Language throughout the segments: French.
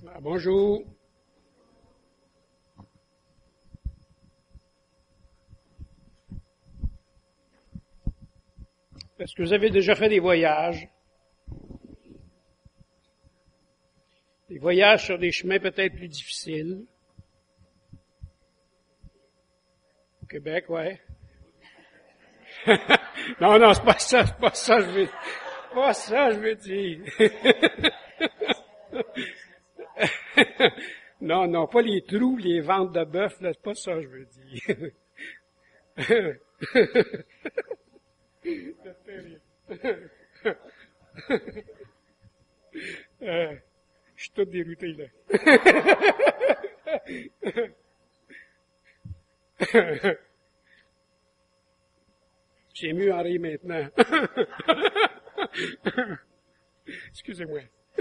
Bonjour. Est-ce que vous avez déjà fait des voyages? Des voyages sur des chemins peut-être plus difficiles? Au Québec, ouais. Non, c'est pas ça je veux dire. Non, pas les trous, les ventes de bœuf, là, c'est pas ça je veux dire. Je suis tout dérouté, là. J'ai mieux en rire maintenant. Excusez-moi.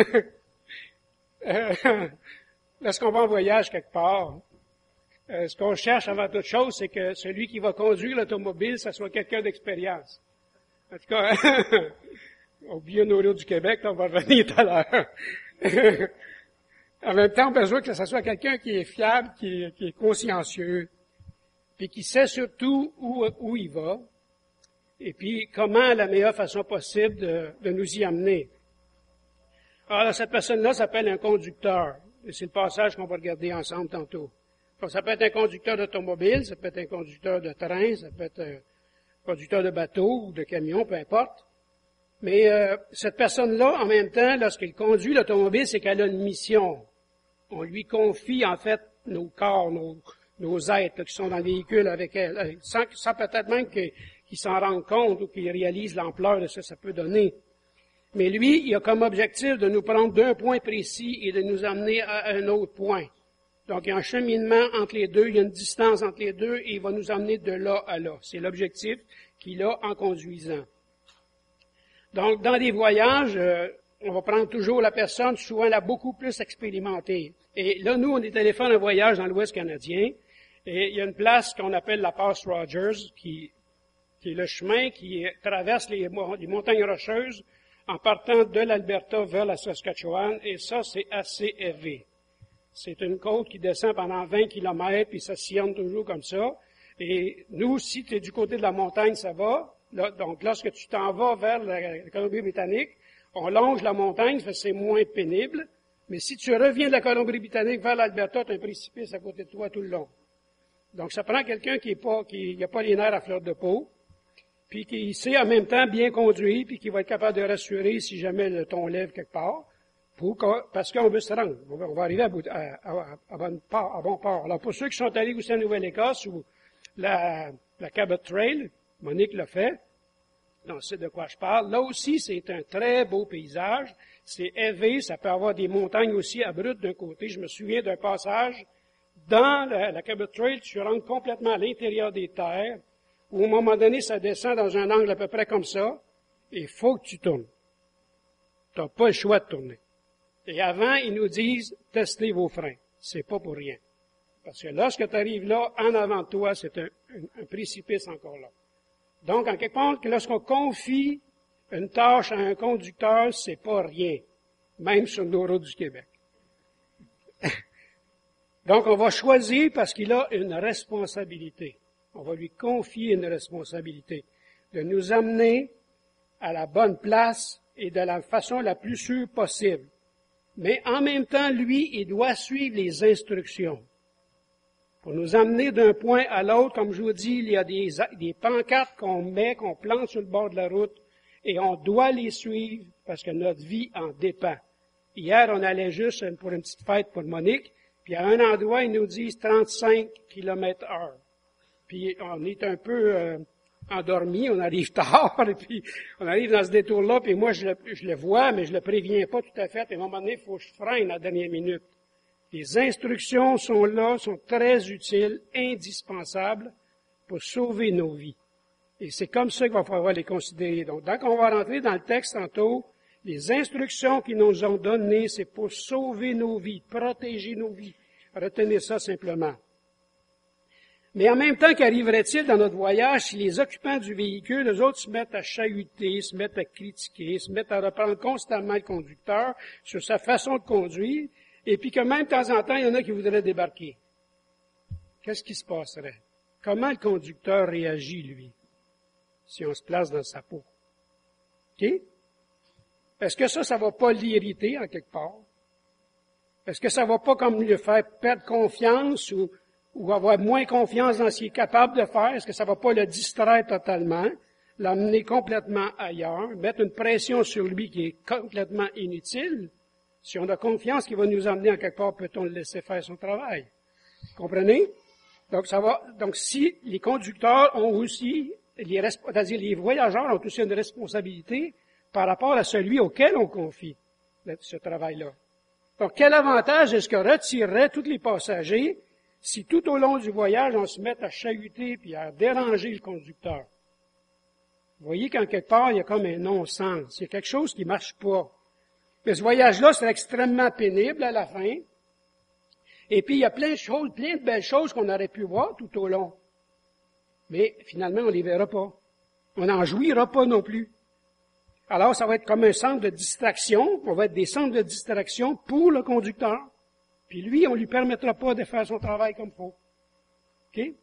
Lorsqu'on va en voyage quelque part, ce qu'on cherche avant toute chose, c'est que celui qui va conduire l'automobile, ça soit quelqu'un d'expérience. En tout cas, au Bio-Noro du Québec, on va revenir tout à l'heure. En même temps, on a besoin que ça soit quelqu'un qui est fiable, qui est consciencieux, puis qui sait surtout où il va, et puis comment la meilleure façon possible de nous y amener. Alors, cette personne-là s'appelle un conducteur. Et c'est le passage qu'on va regarder ensemble tantôt. Donc, ça peut être un conducteur d'automobile, ça peut être un conducteur de train, ça peut être un conducteur de bateau ou de camion, peu importe. Mais cette personne-là, en même temps, lorsqu'elle conduit l'automobile, c'est qu'elle a une mission. On lui confie, en fait, nos corps, nos êtres là, qui sont dans le véhicule avec elle, sans peut-être même qu'il s'en rende compte ou qu'il réalise l'ampleur de ce que ça peut donner. Mais lui, il a comme objectif de nous prendre d'un point précis et de nous amener à un autre point. Donc, il y a un cheminement entre les deux, il y a une distance entre les deux, et il va nous amener de là à là. C'est l'objectif qu'il a en conduisant. Donc, dans les voyages, on va prendre toujours la personne, souvent la beaucoup plus expérimentée. Et là, nous, on est allé faire un voyage dans l'Ouest canadien, et il y a une place qu'on appelle la Passe Rogers, qui est le chemin qui traverse les montagnes rocheuses, en partant de l'Alberta vers la Saskatchewan, et ça, c'est assez élevé. C'est une côte qui descend pendant 20 kilomètres, puis ça sillonne toujours comme ça. Et nous, si tu es du côté de la montagne, ça va. Là, donc, lorsque tu t'en vas vers la Colombie-Britannique, on longe la montagne, c'est moins pénible. Mais si tu reviens de la Colombie-Britannique vers l'Alberta, tu as un précipice à côté de toi tout le long. Donc, ça prend quelqu'un qui n'a pas les nerfs à fleur de peau, puis qui sait en même temps bien conduire, puis qui va être capable de rassurer si jamais le ton lève quelque part, parce qu'on veut se rendre. On va arriver à bon port. Alors, pour ceux qui sont allés aussi en Nouvelle-Écosse, ou la Cabot Trail, Monique l'a fait, donc c'est de quoi je parle. Là aussi, c'est un très beau paysage. C'est élevé, ça peut avoir des montagnes aussi abruptes d'un côté. Je me souviens d'un passage dans la Cabot Trail, tu rentres complètement à l'intérieur des terres, où à un moment donné, ça descend dans un angle à peu près comme ça, et il faut que tu tournes. Tu n'as pas le choix de tourner. Et avant, ils nous disent, testez vos freins. C'est pas pour rien. Parce que lorsque tu arrives là, en avant de toi, c'est un précipice encore là. Donc, en quelque part, lorsqu'on confie une tâche à un conducteur, c'est pas rien. Même sur nos routes du Québec. Donc, on va choisir parce qu'il a une responsabilité. On va lui confier une responsabilité de nous amener à la bonne place et de la façon la plus sûre possible. Mais en même temps, lui, il doit suivre les instructions. Pour nous amener d'un point à l'autre, comme je vous dis, il y a des pancartes qu'on plante sur le bord de la route et on doit les suivre parce que notre vie en dépend. Hier, on allait juste pour une petite fête pour Monique, puis à un endroit, ils nous disent 35 km/h. Puis on est un peu endormi, on arrive tard, et puis on arrive dans ce détour-là, puis moi je le vois, mais je le préviens pas tout à fait, et à un moment donné, il faut que je freine à la dernière minute. Les instructions sont là, sont très utiles, indispensables pour sauver nos vies. Et c'est comme ça qu'il va falloir les considérer. Donc, quand on va rentrer dans le texte tantôt, les instructions qu'ils nous ont données, c'est pour sauver nos vies, protéger nos vies. Retenez ça simplement. Mais en même temps, qu'arriverait-il dans notre voyage si les occupants du véhicule, eux autres, se mettent à chahuter, se mettent à critiquer, se mettent à reprendre constamment le conducteur sur sa façon de conduire, et puis que même de temps en temps, il y en a qui voudraient débarquer. Qu'est-ce qui se passerait? Comment le conducteur réagit, lui, si on se place dans sa peau? OK? Est-ce que ça va pas l'irriter en quelque part? Est-ce que ça va pas comme lui faire perdre confiance ou avoir moins confiance dans ce qu'il est capable de faire? Est-ce que ça va pas le distraire totalement, l'amener complètement ailleurs, mettre une pression sur lui qui est complètement inutile? Si on a confiance qu'il va nous emmener en quelque part, peut-on le laisser faire son travail? Comprenez? Donc si les conducteurs ont aussi, c'est-à-dire les voyageurs ont aussi une responsabilité par rapport à celui auquel on confie ce travail-là. Donc, quel avantage est-ce que retirerait tous les passagers si tout au long du voyage, on se met à chahuter puis à déranger le conducteur? Vous voyez qu'en quelque part, il y a comme un non-sens. Il y a quelque chose qui marche pas. Mais ce voyage-là serait extrêmement pénible à la fin. Et puis, il y a plein de belles choses qu'on aurait pu voir tout au long. Mais finalement, on les verra pas. On n'en jouira pas non plus. Alors, ça va être comme un centre de distraction. On va être des centres de distraction pour le conducteur. Puis lui, on lui permettra pas de faire son travail comme il faut. OK?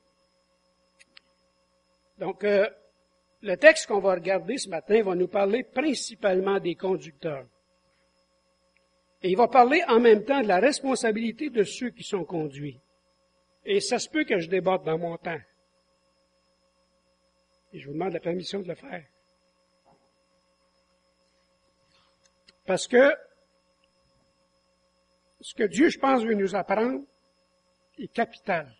Donc, le texte qu'on va regarder ce matin va nous parler principalement des conducteurs. Et il va parler en même temps de la responsabilité de ceux qui sont conduits. Et ça se peut que je déborde dans mon temps. Et je vous demande la permission de le faire. Parce que ce que Dieu, je pense, veut nous apprendre est capital.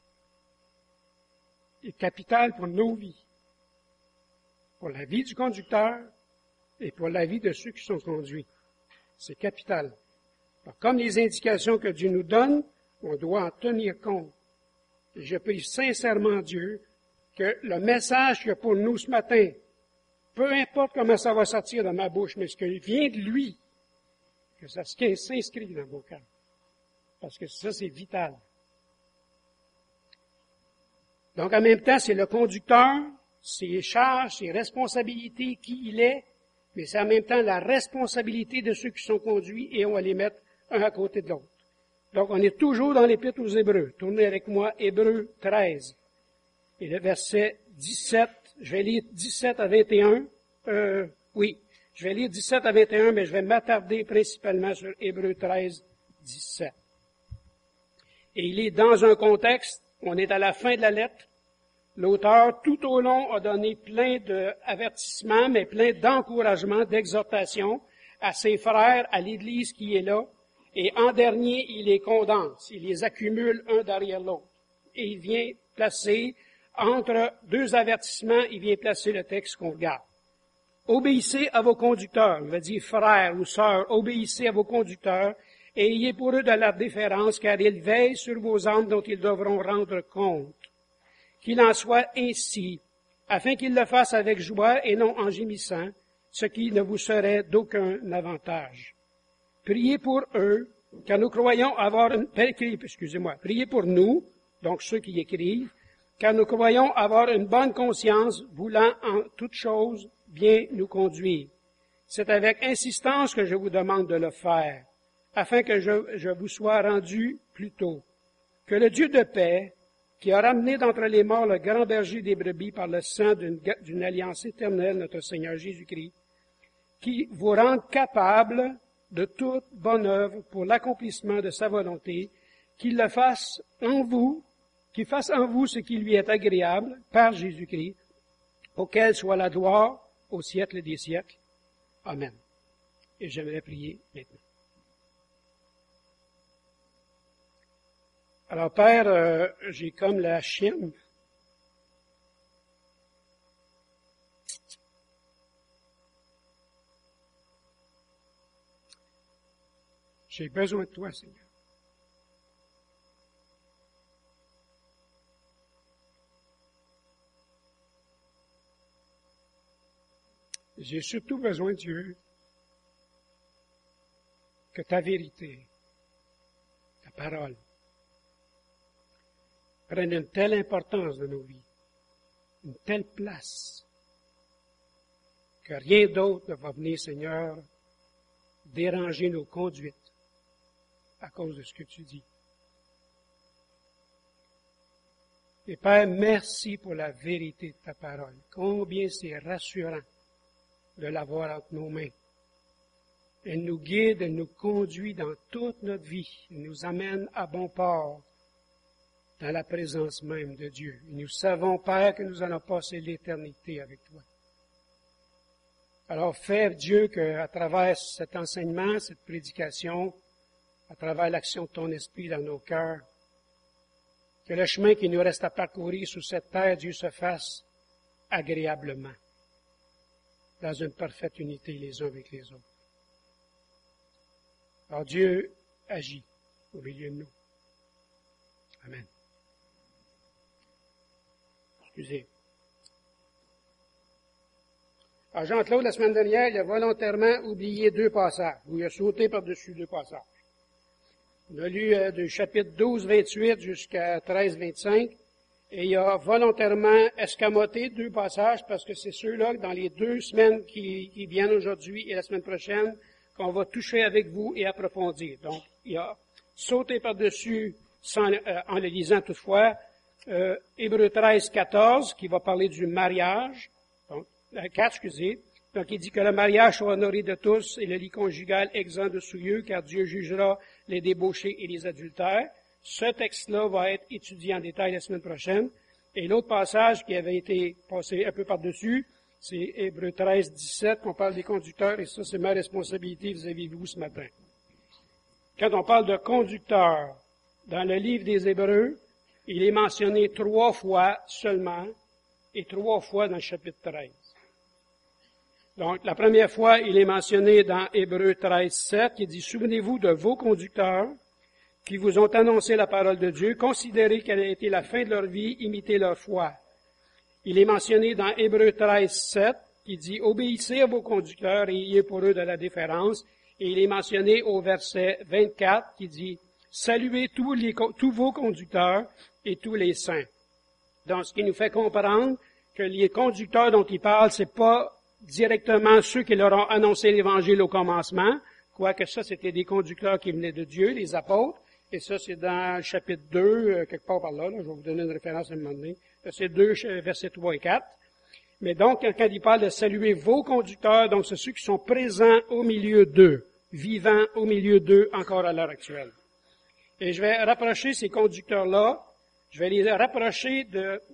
Est capital pour nos vies. Pour la vie du conducteur et pour la vie de ceux qui sont conduits. C'est capital. Alors, comme les indications que Dieu nous donne, on doit en tenir compte. Et je prie sincèrement Dieu que le message qu'il y a pour nous ce matin, peu importe comment ça va sortir de ma bouche, mais ce qui vient de lui, que ça s'inscrit dans mon cœur. Parce que ça, c'est vital. Donc, en même temps, c'est le conducteur, ses charges, ses responsabilités, qui il est, mais c'est en même temps la responsabilité de ceux qui sont conduits et on va les mettre un à côté de l'autre. Donc, on est toujours dans l'Épître aux Hébreux. Tournez avec moi, Hébreux 13. Et le verset 17, je vais lire 17 à 21. Je vais lire 17 à 21, mais je vais m'attarder principalement sur Hébreux 13, 17. Et il est dans un contexte, on est à la fin de la lettre. L'auteur, tout au long, a donné plein d'avertissements, mais plein d'encouragements, d'exhortations à ses frères, à l'Église qui est là. Et en dernier, il les condense, il les accumule un derrière l'autre. Et il vient placer, entre deux avertissements, il vient placer le texte qu'on regarde. Obéissez à vos conducteurs, il va dire frères ou sœurs, obéissez à vos conducteurs, et ayez pour eux de la déférence, car ils veillent sur vos âmes dont ils devront rendre compte. Qu'il en soit ainsi, afin qu'ils le fassent avec joie et non en gémissant, ce qui ne vous serait d'aucun avantage. Priez pour eux, car nous croyons avoir priez pour nous, donc ceux qui écrivent, car nous croyons avoir une bonne conscience, voulant en toutes choses bien nous conduire. C'est avec insistance que je vous demande de le faire, afin que je vous sois rendu plus tôt. Que le Dieu de paix, qui a ramené d'entre les morts le grand berger des brebis par le sang d'une alliance éternelle, notre Seigneur Jésus-Christ, qui vous rende capable de toute bonne œuvre pour l'accomplissement de sa volonté, qu'il le fasse en vous, qu'il fasse en vous ce qui lui est agréable par Jésus-Christ, auquel soit la gloire au siècle des siècles. Amen. Et j'aimerais prier maintenant. Alors, Père, j'ai comme la chienne. J'ai besoin de toi, Seigneur. J'ai surtout besoin, Dieu, que ta vérité, ta parole, prenne une telle importance dans nos vies, une telle place, que rien d'autre ne va venir, Seigneur, déranger nos conduites, à cause de ce que tu dis. Et Père, merci pour la vérité de ta parole. Combien c'est rassurant de l'avoir entre nos mains. Elle nous guide, elle nous conduit dans toute notre vie. Elle nous amène à bon port dans la présence même de Dieu. Et nous savons, Père, que nous allons passer l'éternité avec toi. Alors, fais, Dieu, qu'à travers cet enseignement, cette prédication, à travers l'action de ton esprit dans nos cœurs, que le chemin qui nous reste à parcourir sur cette terre, Dieu, se fasse agréablement, dans une parfaite unité les uns avec les autres. Alors Dieu agit au milieu de nous. Amen. Excusez. Alors Jean-Claude, la semaine dernière, il a volontairement oublié 2 passages, ou il a sauté par-dessus 2 passages. On a lu du chapitre 12, 28 jusqu'à 13, 25, et il a volontairement escamoté 2 passages parce que c'est ceux-là, dans les 2 semaines qui viennent aujourd'hui et la semaine prochaine, qu'on va toucher avec vous et approfondir. Donc, il a sauté par-dessus, en le lisant toutefois, Hébreux 13, 14, qui va parler du mariage, donc, 4, excusez. Donc, il dit que le mariage soit honoré de tous et le lit conjugal exempt de souillure, car Dieu jugera les débauchés et les adultères. Ce texte-là va être étudié en détail la semaine prochaine. Et l'autre passage qui avait été passé un peu par-dessus, c'est Hébreux 13, 17, qu'on parle des conducteurs, et ça, c'est ma responsabilité vis-à-vis de vous ce matin. Quand on parle de conducteurs, dans le livre des Hébreux, il est mentionné 3 fois seulement, et 3 fois dans le chapitre 13. Donc, la première fois, il est mentionné dans Hébreux 13, 7, qui dit « Souvenez-vous de vos conducteurs qui vous ont annoncé la parole de Dieu, considérez quelle a été la fin de leur vie, imitez leur foi. » Il est mentionné dans Hébreux 13, 7, qui dit « Obéissez à vos conducteurs et ayez pour eux de la déférence. » Et il est mentionné au verset 24, qui dit « Saluez tous vos conducteurs et tous les saints. » Donc, ce qui nous fait comprendre que les conducteurs dont il parle, c'est pas directement ceux qui leur ont annoncé l'Évangile au commencement, quoique ça, c'était des conducteurs qui venaient de Dieu, les apôtres, et ça, c'est dans le chapitre 2, quelque part par là, je vais vous donner une référence à un moment donné, c'est 2, versets 3 et 4. Mais donc, quand il parle de saluer vos conducteurs, donc c'est ceux qui sont présents au milieu d'eux, vivants au milieu d'eux encore à l'heure actuelle. Et je vais rapprocher ces conducteurs-là, je vais les rapprocher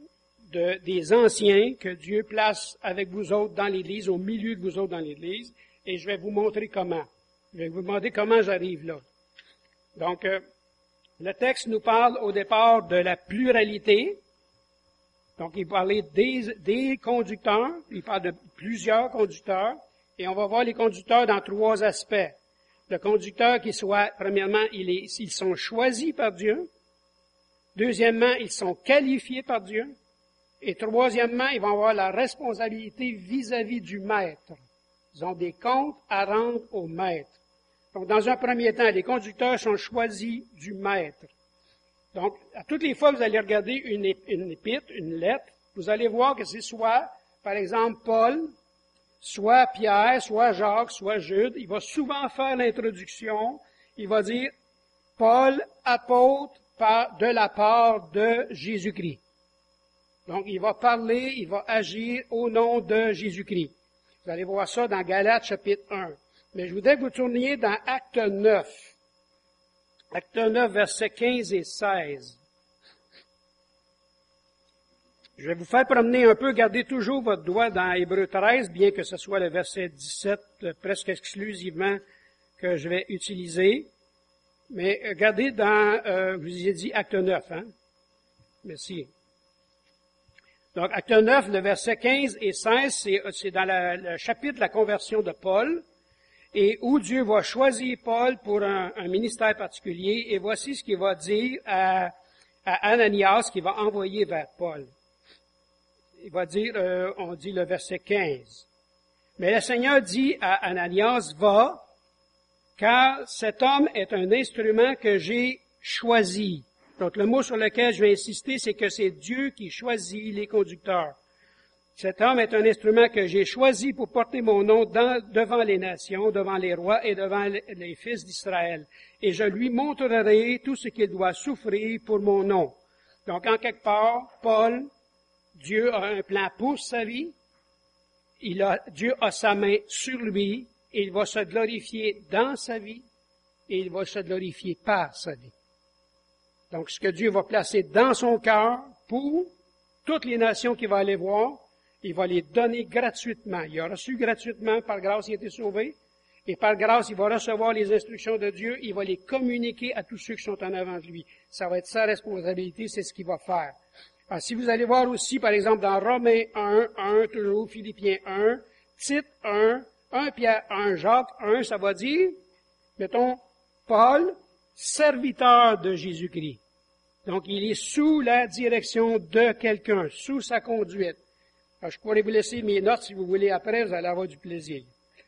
des anciens que Dieu place avec vous autres dans l'Église, au milieu de vous autres dans l'Église, et je vais vous montrer comment. Je vais vous demander comment j'arrive là. Donc, le texte nous parle au départ de la pluralité. Donc, il parlait des conducteurs, il parle de plusieurs conducteurs, et on va voir les conducteurs dans 3 aspects. Le conducteur qui soit, premièrement, ils sont choisis par Dieu. Deuxièmement, ils sont qualifiés par Dieu. Et troisièmement, ils vont avoir la responsabilité vis-à-vis du maître. Ils ont des comptes à rendre au maître. Donc, dans un premier temps, les conducteurs sont choisis du maître. Donc, à toutes les fois que vous allez regarder une épître, une lettre, vous allez voir que c'est soit, par exemple, Paul, soit Pierre, soit Jacques, soit Jude. Il va souvent faire l'introduction. Il va dire, Paul, apôtre, de la part de Jésus-Christ. Donc, il va parler, il va agir au nom de Jésus-Christ. Vous allez voir ça dans Galates chapitre 1. Mais je voudrais que vous tourniez dans Acte 9. Acte 9, versets 15 et 16. Je vais vous faire promener un peu, gardez toujours votre doigt dans Hébreux 13, bien que ce soit le verset 17 presque exclusivement que je vais utiliser. Mais regardez dans, je vous ai dit Acte 9, hein? Merci. Donc, Acte 9, le verset 15 et 16, c'est dans le chapitre de la conversion de Paul, et où Dieu va choisir Paul pour un ministère particulier, et voici ce qu'il va dire à Ananias, qu'il va envoyer vers Paul. Il va dire, on dit le verset 15. Mais le Seigneur dit à Ananias, va, car cet homme est un instrument que j'ai choisi. Donc, le mot sur lequel je vais insister, c'est que c'est Dieu qui choisit les conducteurs. Cet homme est un instrument que j'ai choisi pour porter mon nom devant les nations, devant les rois et devant les fils d'Israël. Et je lui montrerai tout ce qu'il doit souffrir pour mon nom. Donc, en quelque part, Paul, Dieu a un plan pour sa vie. Dieu a sa main sur lui et il va se glorifier dans sa vie et il va se glorifier par sa vie. Donc, ce que Dieu va placer dans son cœur pour toutes les nations qu'il va aller voir, il va les donner gratuitement. Il a reçu gratuitement, par grâce, il a été sauvé. Et par grâce, il va recevoir les instructions de Dieu. Il va les communiquer à tous ceux qui sont en avant de lui. Ça va être sa responsabilité, c'est ce qu'il va faire. Alors, si vous allez voir aussi, par exemple, dans Romains 1, toujours, Philippiens 1, Tite 1 Pierre 1, Jacques 1, ça va dire, mettons, Paul, serviteur de Jésus-Christ. Donc, il est sous la direction de quelqu'un, sous sa conduite. Alors, je pourrais vous laisser mes notes si vous voulez après, vous allez avoir du plaisir.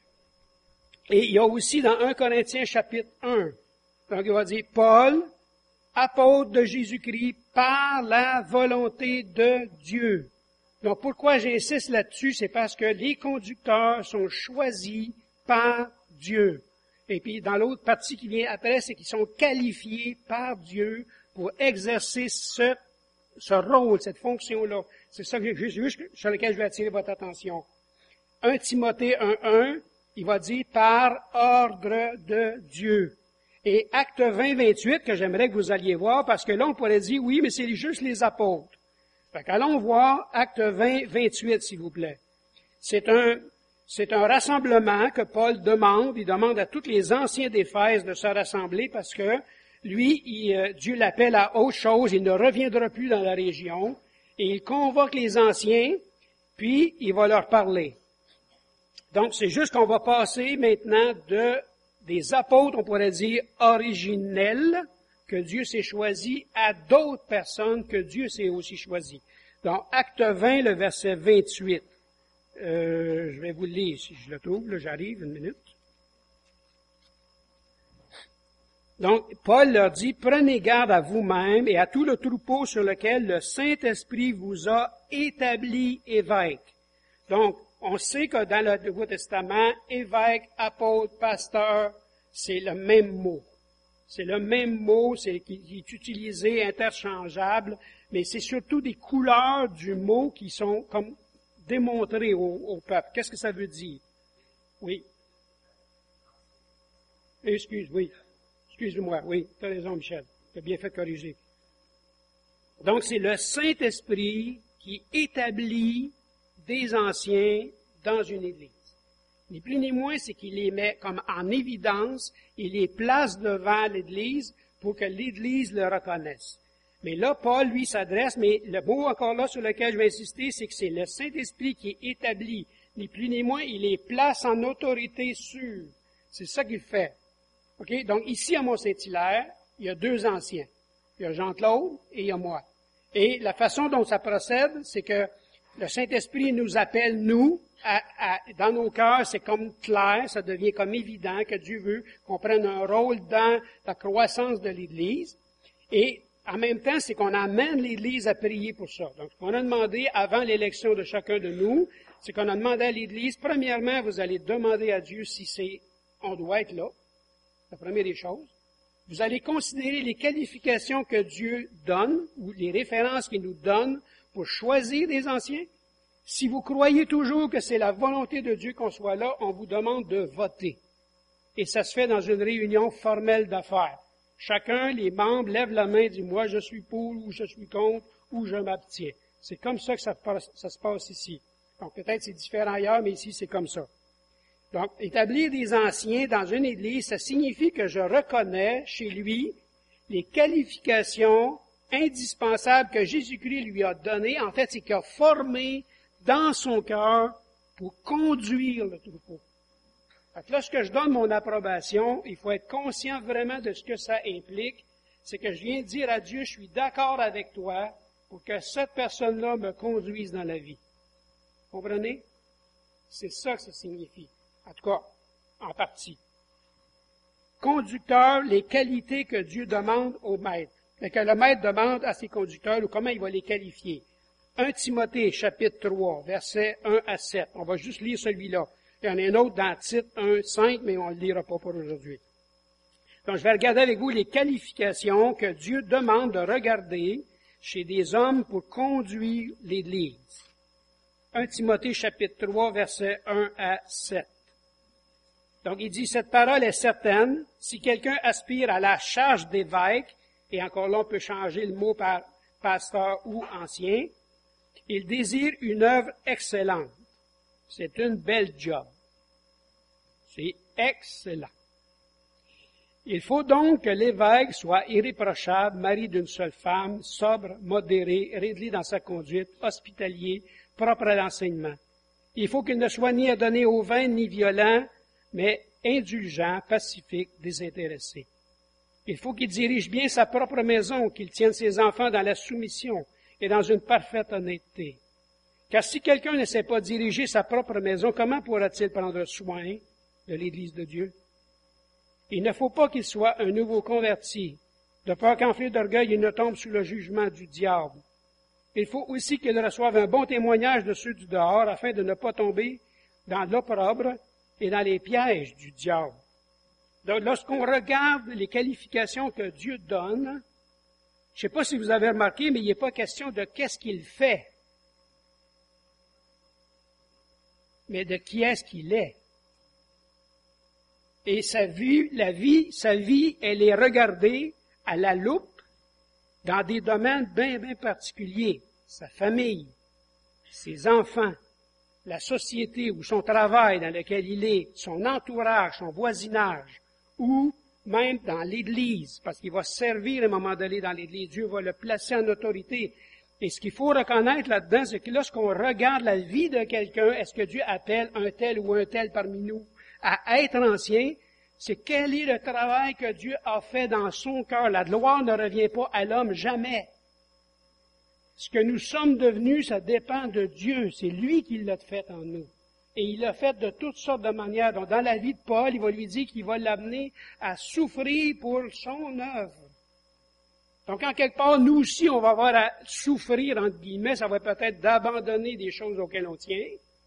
Et il y a aussi dans 1 Corinthiens chapitre 1, donc il va dire, Paul, apôtre de Jésus-Christ, par la volonté de Dieu. Donc, pourquoi j'insiste là-dessus, c'est parce que les conducteurs sont choisis par Dieu. Et puis, dans l'autre partie qui vient après, c'est qu'ils sont qualifiés par Dieu pour exercer ce rôle, cette fonction-là. C'est ça sur lequel je vais attirer votre attention. 1 Timothée 1, il va dire « par ordre de Dieu ». Et Acte 20, 28, que j'aimerais que vous alliez voir, parce que là, on pourrait dire « oui, mais c'est juste les apôtres ». Fait qu'allons voir Acte 20, 28, s'il vous plaît. C'est un rassemblement que Paul demande. Il demande à tous les anciens d'Éphèse de se rassembler parce que lui, Dieu l'appelle à autre chose. Il ne reviendra plus dans la région. Et il convoque les anciens, puis il va leur parler. Donc, c'est juste qu'on va passer maintenant des apôtres, on pourrait dire, originels, que Dieu s'est choisi, à d'autres personnes que Dieu s'est aussi choisi. Dans Acte 20, le verset 28. Je vais vous le lire si je le trouve. Là, j'arrive, une minute. Donc, Paul leur dit, « Prenez garde à vous-même et à tout le troupeau sur lequel le Saint-Esprit vous a établi évêque. » Donc, on sait que dans le Nouveau Testament, évêque, apôtre, pasteur, c'est le même mot. C'est le même mot, qui est utilisé, interchangeable, mais c'est surtout des couleurs du mot qui sont comme démontrées au peuple. Qu'est-ce que ça veut dire? Oui. Excuse-moi, oui, tu as raison, Michel. Tu as bien fait de corriger. Donc, c'est le Saint-Esprit qui établit des anciens dans une Église. Ni plus ni moins, c'est qu'il les met comme en évidence, il les place devant l'Église pour que l'Église le reconnaisse. Mais là, Paul, lui, s'adresse, mais le mot encore là sur lequel je vais insister, c'est que c'est le Saint-Esprit qui est établi. Ni plus ni moins, il les place en autorité sûre. C'est ça qu'il fait. OK? Donc, ici, à Mont-Saint-Hilaire, il y a deux anciens. Il y a Jean-Claude et il y a moi. Et la façon dont ça procède, c'est que le Saint-Esprit nous appelle, nous, dans nos cœurs, c'est comme clair, ça devient comme évident que Dieu veut qu'on prenne un rôle dans la croissance de l'Église. Et en même temps, c'est qu'on amène l'Église à prier pour ça. Donc, ce qu'on a demandé avant l'élection de chacun de nous, c'est qu'on a demandé à l'Église, premièrement, vous allez demander à Dieu si on doit être là. La première des choses. Vous allez considérer les qualifications que Dieu donne, ou les références qu'il nous donne pour choisir des anciens. Si vous croyez toujours que c'est la volonté de Dieu qu'on soit là, on vous demande de voter. Et ça se fait dans une réunion formelle d'affaires. Chacun, les membres, lève la main et dit « moi, je suis pour » ou « je suis contre » ou « je m'abstiens ». C'est comme ça que ça se passe ici. Donc peut-être c'est différent ailleurs, mais ici c'est comme ça. Donc, établir des anciens dans une Église, ça signifie que je reconnais chez lui les qualifications indispensables que Jésus-Christ lui a données. En fait, c'est qu'il a formé dans son cœur pour conduire le troupeau. Fait que lorsque je donne mon approbation, il faut être conscient vraiment de ce que ça implique. C'est que je viens de dire à Dieu, je suis d'accord avec toi pour que cette personne-là me conduise dans la vie. Comprenez? C'est ça que ça signifie. En tout cas, en partie. Conducteur, les qualités que Dieu demande au maître. Mais que le maître demande à ses conducteurs, ou comment il va les qualifier. 1 Timothée, chapitre 3, versets 1 à 7. On va juste lire celui-là. Il y en a un autre dans Tite 1, 5, mais on ne le lira pas pour aujourd'hui. Donc, je vais regarder avec vous les qualifications que Dieu demande de regarder chez des hommes pour conduire l'Église. 1 Timothée, chapitre 3, versets 1 à 7. Donc, il dit, cette parole est certaine, si quelqu'un aspire à la charge d'évêque, et encore là, on peut changer le mot par pasteur ou ancien, il désire une œuvre excellente. C'est une belle job. C'est excellent. Il faut donc que l'évêque soit irréprochable, mari d'une seule femme, sobre, modéré, réglé dans sa conduite, hospitalier, propre à l'enseignement. Il faut qu'il ne soit ni adonné au vin, ni violent, mais indulgent, pacifique, désintéressé. Il faut qu'il dirige bien sa propre maison, qu'il tienne ses enfants dans la soumission et dans une parfaite honnêteté. Car si quelqu'un ne sait pas diriger sa propre maison, comment pourra-t-il prendre soin de l'Église de Dieu? Il ne faut pas qu'il soit un nouveau converti, de peur qu'enflé d'orgueil, il ne tombe sous le jugement du diable. Il faut aussi qu'il reçoive un bon témoignage de ceux du dehors, afin de ne pas tomber dans l'opprobre et dans les pièges du diable. Donc, lorsqu'on regarde les qualifications que Dieu donne, je ne sais pas si vous avez remarqué, mais il n'est pas question de qu'est-ce qu'il fait, mais de qui est-ce qu'il est. Et sa vie, elle est regardée à la loupe dans des domaines bien particuliers. Sa famille, ses enfants, la société ou son travail dans lequel il est, son entourage, son voisinage, ou même dans l'Église, parce qu'il va servir à un moment donné dans l'Église. Dieu va le placer en autorité. Et ce qu'il faut reconnaître là-dedans, c'est que lorsqu'on regarde la vie de quelqu'un, est-ce que Dieu appelle un tel ou un tel parmi nous à être ancien? C'est quel est le travail que Dieu a fait dans son cœur. La gloire ne revient pas à l'homme, jamais. Ce que nous sommes devenus, ça dépend de Dieu. C'est lui qui l'a fait en nous. Et il l'a fait de toutes sortes de manières. Donc, dans la vie de Paul, il va lui dire qu'il va l'amener à souffrir pour son œuvre. Donc, en quelque part, nous aussi, on va avoir à souffrir, entre guillemets. Ça va peut-être d'abandonner des choses auxquelles on tient,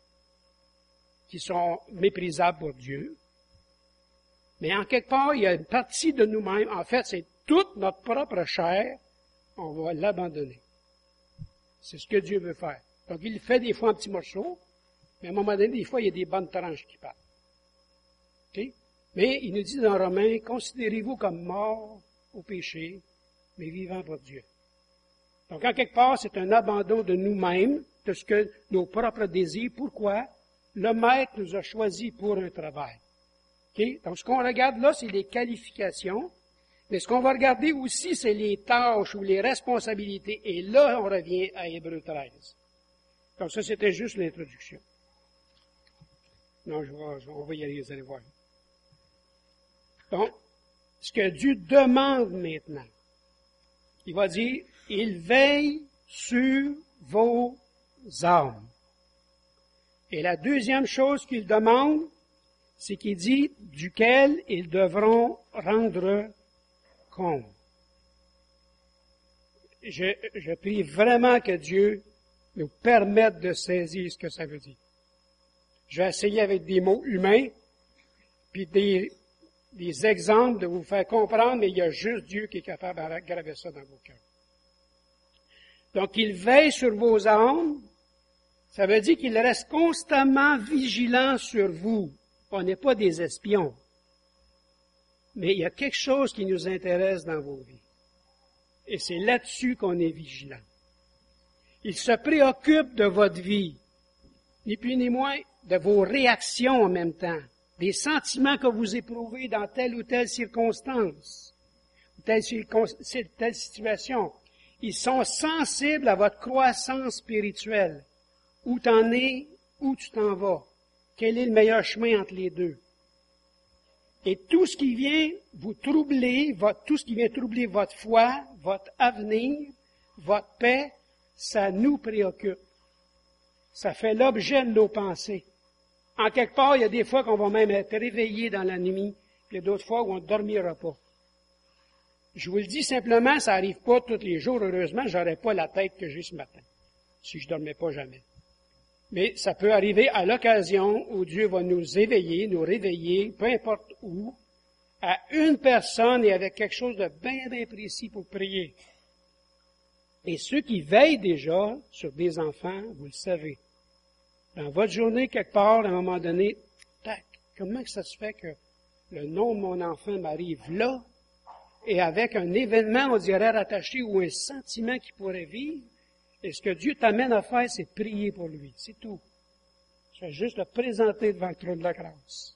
qui sont méprisables pour Dieu. Mais en quelque part, il y a une partie de nous-mêmes. En fait, c'est toute notre propre chair. On va l'abandonner. C'est ce que Dieu veut faire. Donc, il fait des fois en petits morceaux, mais à un moment donné, des fois, il y a des bonnes tranches qui partent. Okay? Mais il nous dit dans Romains, considérez-vous comme morts au péché, mais vivants pour Dieu. Donc, en quelque part, c'est un abandon de nous-mêmes, de ce que nos propres désirs. Pourquoi? Le Maître nous a choisis pour un travail. Okay? Donc, ce qu'on regarde là, c'est les qualifications. Mais ce qu'on va regarder aussi, c'est les tâches ou les responsabilités. Et là, on revient à Hébreux 13. Donc, ça, c'était juste l'introduction. Non, on va y aller, vous allez voir. Donc, ce que Dieu demande maintenant, il va dire, il veille sur vos âmes. Et la deuxième chose qu'il demande, c'est qu'il dit duquel ils devront rendre compte. Je prie vraiment que Dieu nous permette de saisir ce que ça veut dire. Je vais essayer avec des mots humains, puis des exemples de vous faire comprendre, mais il y a juste Dieu qui est capable de graver ça dans vos cœurs. Donc, il veille sur vos âmes. Ça veut dire qu'il reste constamment vigilant sur vous. On n'est pas des espions. Mais il y a quelque chose qui nous intéresse dans vos vies. Et c'est là-dessus qu'on est vigilant. Il se préoccupe de votre vie, ni plus ni moins de vos réactions en même temps, des sentiments que vous éprouvez dans telle ou telle circonstance, telle situation. Ils sont sensibles à votre croissance spirituelle. Où t'en es, où tu t'en vas. Quel est le meilleur chemin entre les deux? Et tout ce qui vient vous troubler, tout ce qui vient troubler votre foi, votre avenir, votre paix, ça nous préoccupe. Ça fait l'objet de nos pensées. En quelque part, il y a des fois qu'on va même être réveillé dans la nuit, puis il y a d'autres fois où on ne dormira pas. Je vous le dis simplement, ça n'arrive pas tous les jours, heureusement, j'aurais pas la tête que j'ai ce matin. si je dormais pas jamais. Mais ça peut arriver à l'occasion où Dieu va nous éveiller, nous réveiller, peu importe où, à une personne et avec quelque chose de bien, bien précis pour prier. Et ceux qui veillent déjà sur des enfants, vous le savez. Dans votre journée, quelque part, à un moment donné, tac, comment que ça se fait que le nom de mon enfant m'arrive là, et avec un événement, on dirait rattaché, ou un sentiment qu'il pourrait vivre, et ce que Dieu t'amène à faire, c'est prier pour lui. C'est tout. C'est juste le présenter devant le trône de la grâce.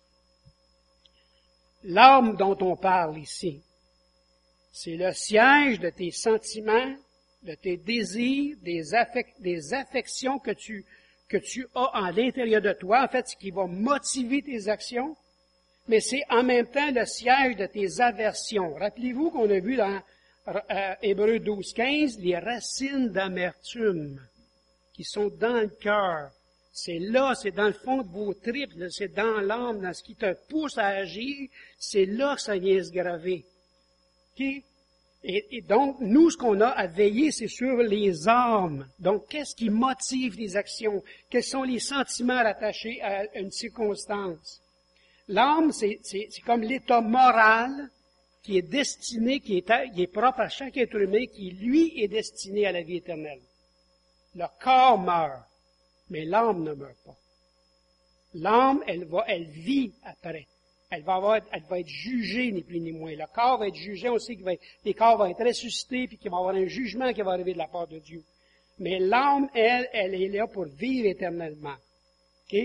L'âme dont on parle ici, c'est le siège de tes sentiments, de tes désirs, des affections que tu as en l'intérieur de toi, en fait, ce qui va motiver tes actions, mais c'est en même temps le siège de tes aversions. Rappelez-vous qu'on a vu dans Hébreux 12:15, les racines d'amertume qui sont dans le cœur. C'est là, c'est dans le fond de vos tripes, là, c'est dans l'âme, dans ce qui te pousse à agir, c'est là que ça vient se graver. Okay? Et donc, nous, ce qu'on a à veiller, c'est sur les âmes. Donc, qu'est-ce qui motive les actions? Quels sont les sentiments rattachés à une circonstance? L'âme, c'est comme l'état moral qui est destiné, qui est propre à chaque être humain, qui, lui, est destiné à la vie éternelle. Le corps meurt, mais l'âme ne meurt pas. L'âme, elle vit après. Elle va être jugée, ni plus ni moins. Le corps va être jugé, on sait que les corps vont être ressuscités, puis qu'il va y avoir un jugement qui va arriver de la part de Dieu. Mais l'âme, elle est là pour vivre éternellement. OK?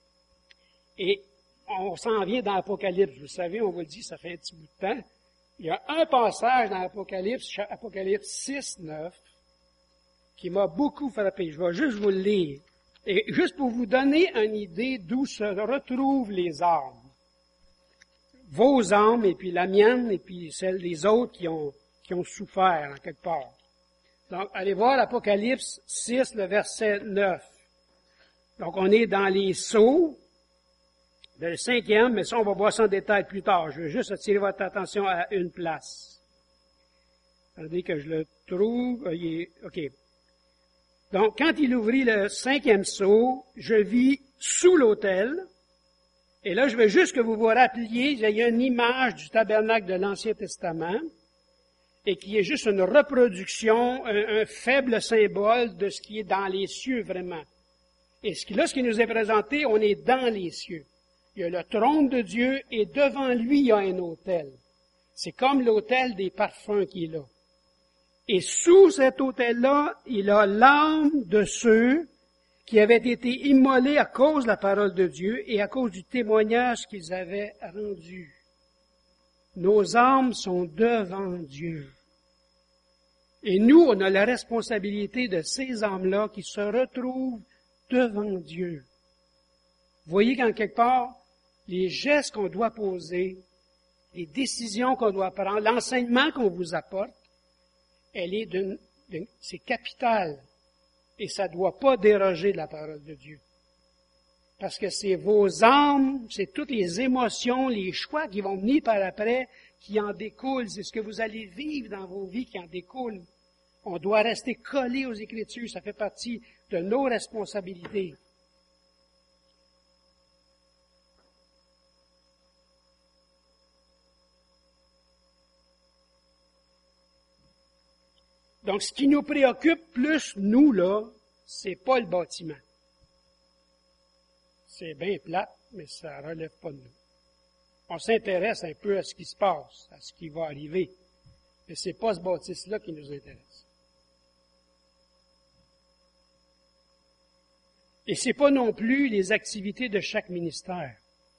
Et on s'en vient dans l'Apocalypse. Vous savez, on vous le dit, ça fait un petit bout de temps. Il y a un passage dans l'Apocalypse, Apocalypse 6:9, qui m'a beaucoup frappé. Je vais juste vous le lire. Et juste pour vous donner une idée d'où se retrouvent les âmes. Vos âmes, et puis la mienne, et puis celle des autres qui ont souffert en quelque part. Donc, allez voir l'Apocalypse 6, le verset 9. Donc, on est dans les sceaux, le 5e, mais ça, on va voir ça en détail plus tard. Je veux juste attirer votre attention à une place. Attendez que je le trouve. OK. Donc, quand il ouvrit le 5e sceau, je vis sous l'autel. Et là, je veux juste que vous vous rappeliez, il y a une image du tabernacle de l'Ancien Testament, et qui est juste une reproduction, un faible symbole de ce qui est dans les cieux vraiment. Et ce qui nous est présenté, on est dans les cieux. Il y a le trône de Dieu, et devant lui, il y a un autel. C'est comme l'autel des parfums qui est là. Et sous cet autel-là, il a l'âme de ceux qui avaient été immolés à cause de la parole de Dieu et à cause du témoignage qu'ils avaient rendu. Nos âmes sont devant Dieu. Et nous, on a la responsabilité de ces âmes-là qui se retrouvent devant Dieu. Vous voyez qu'en quelque part, les gestes qu'on doit poser, les décisions qu'on doit prendre, l'enseignement qu'on vous apporte, c'est capital. Et ça ne doit pas déroger de la parole de Dieu. Parce que c'est vos âmes, c'est toutes les émotions, les choix qui vont venir par après, qui en découlent. C'est ce que vous allez vivre dans vos vies qui en découle. On doit rester collé aux Écritures. Ça fait partie de nos responsabilités. Donc, ce qui nous préoccupe plus, nous, là, c'est pas le bâtiment. C'est bien plate, mais ça relève pas de nous. On s'intéresse un peu à ce qui se passe, à ce qui va arriver. Mais c'est pas ce bâtisse-là qui nous intéresse. Et c'est pas non plus les activités de chaque ministère.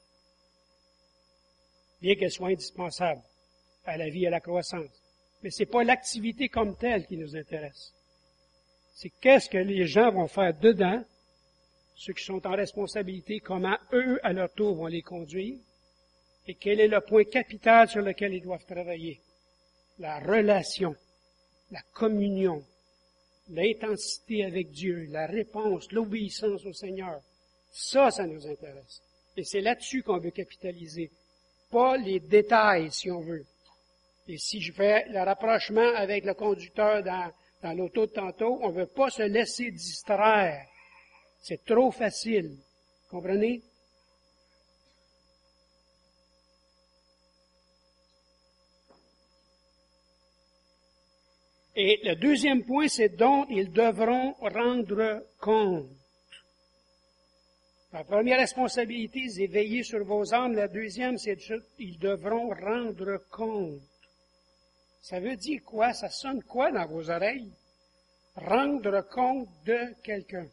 Bien qu'elles soient indispensables à la vie et à la croissance. Mais c'est pas l'activité comme telle qui nous intéresse. C'est qu'est-ce que les gens vont faire dedans, ceux qui sont en responsabilité, comment eux, à leur tour, vont les conduire, et quel est le point capital sur lequel ils doivent travailler. La relation, la communion, l'intensité avec Dieu, la réponse, l'obéissance au Seigneur. Ça nous intéresse. Et c'est là-dessus qu'on veut capitaliser. Pas les détails, si on veut. Et si je fais le rapprochement avec le conducteur dans l'auto de tantôt, on ne veut pas se laisser distraire. C'est trop facile. Comprenez? Et le deuxième point, c'est dont ils devront rendre compte. La première responsabilité, c'est veiller sur vos âmes. La deuxième, c'est ils devront rendre compte. Ça veut dire quoi? Ça sonne quoi dans vos oreilles? Rendre compte de quelqu'un.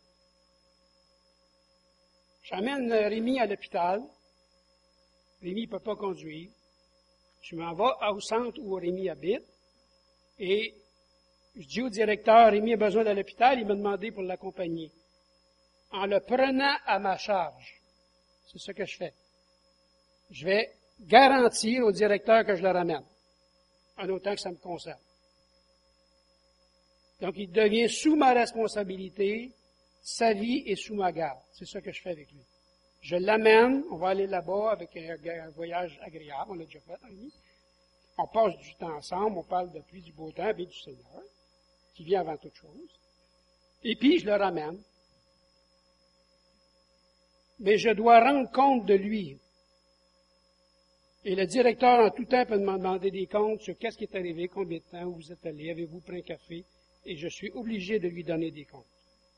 J'amène Rémi à l'hôpital. Rémi ne peut pas conduire. Je m'en vais au centre où Rémi habite. Et je dis au directeur, Rémi a besoin de l'hôpital, il m'a demandé pour l'accompagner. En le prenant à ma charge, c'est ce que je fais. Je vais garantir au directeur que je le ramène, en autant que ça me concerne. Donc, il devient sous ma responsabilité, sa vie est sous ma garde. C'est ça que je fais avec lui. Je l'amène, on va aller là-bas avec un voyage agréable, on l'a déjà fait, Rémi. On passe du temps ensemble, on parle de pluie, du beau temps, et du Seigneur, qui vient avant toute chose. Et puis, je le ramène. Mais je dois rendre compte de lui. Et le directeur, en tout temps, peut me demander des comptes sur qu'est-ce qui est arrivé, combien de temps, où vous êtes allé, avez-vous pris un café, et je suis obligé de lui donner des comptes.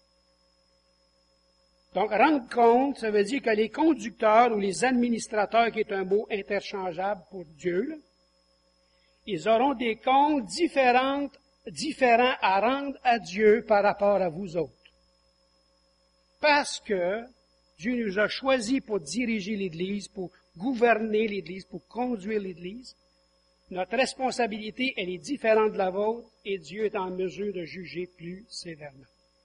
Donc, rendre compte, ça veut dire que les conducteurs ou les administrateurs, qui est un mot interchangeable pour Dieu, là, ils auront des comptes différents à rendre à Dieu par rapport à vous autres. Parce que Dieu nous a choisis pour diriger l'Église, pour gouverner l'Église, pour conduire l'Église. Notre responsabilité, elle est différente de la vôtre et Dieu est en mesure de juger plus sévèrement.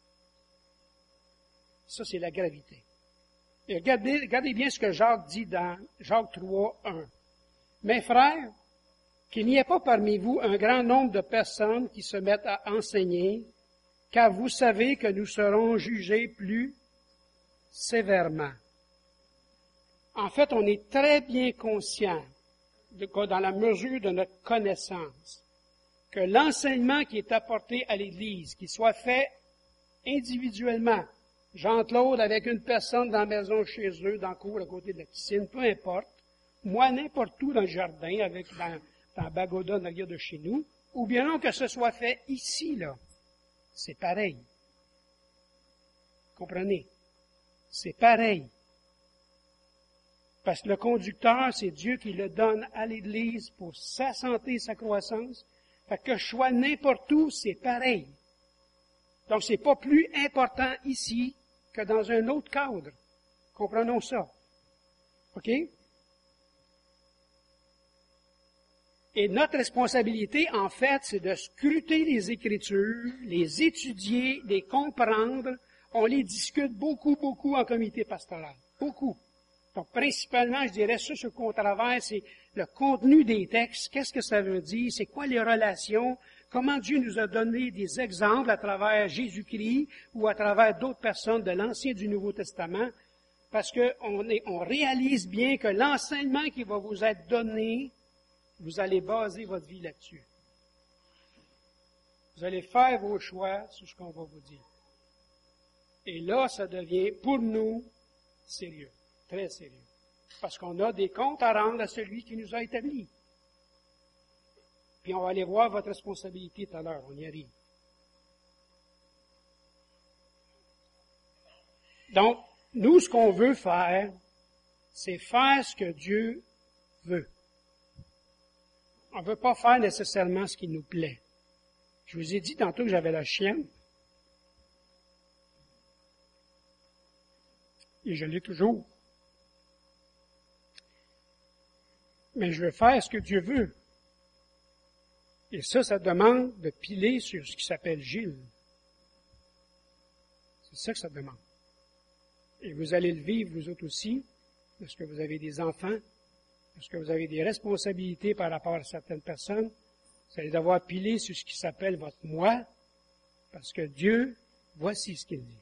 Ça, c'est la gravité. Et regardez bien ce que Jacques dit dans Jacques 3, 1. Mes frères, qu'il n'y ait pas parmi vous un grand nombre de personnes qui se mettent à enseigner, car vous savez que nous serons jugés plus sévèrement. En fait, on est très bien conscient, dans la mesure de notre connaissance, que l'enseignement qui est apporté à l'Église, qu'il soit fait individuellement, Jean-Claude avec une personne dans la maison chez eux, dans le cour à côté de la piscine, peu importe, moi n'importe où dans le jardin, dans la bagoda en arrière de chez nous, ou bien non que ce soit fait ici, là. C'est pareil. Comprenez? C'est pareil. Parce que le conducteur, c'est Dieu qui le donne à l'Église pour sa santé, sa croissance. Fait que je sois n'importe où, c'est pareil. Donc, c'est pas plus important ici que dans un autre cadre. Comprenons ça. OK? Et notre responsabilité, en fait, c'est de scruter les Écritures, les étudier, les comprendre. On les discute beaucoup en comité pastoral. Beaucoup. Donc, principalement, je dirais, ce qu'on travaille, c'est le contenu des textes. Qu'est-ce que ça veut dire? C'est quoi les relations? Comment Dieu nous a donné des exemples à travers Jésus-Christ ou à travers d'autres personnes de l'Ancien et du Nouveau Testament? Parce on réalise bien que l'enseignement qui va vous être donné, vous allez baser votre vie là-dessus. Vous allez faire vos choix sur ce qu'on va vous dire. Et là, ça devient, pour nous, sérieux. Très sérieux. Parce qu'on a des comptes à rendre à celui qui nous a établis. Puis on va aller voir votre responsabilité tout à l'heure. On y arrive. Donc, nous, ce qu'on veut faire, c'est faire ce que Dieu veut. On ne veut pas faire nécessairement ce qui nous plaît. Je vous ai dit tantôt que j'avais la chienne. Et je l'ai toujours. Mais je veux faire ce que Dieu veut. Et ça demande de piler sur ce qui s'appelle Gilles. C'est ça que ça demande. Et vous allez le vivre, vous autres aussi, parce que vous avez des enfants, parce que vous avez des responsabilités par rapport à certaines personnes. Vous allez devoir piler sur ce qui s'appelle votre moi, parce que Dieu, voici ce qu'il dit.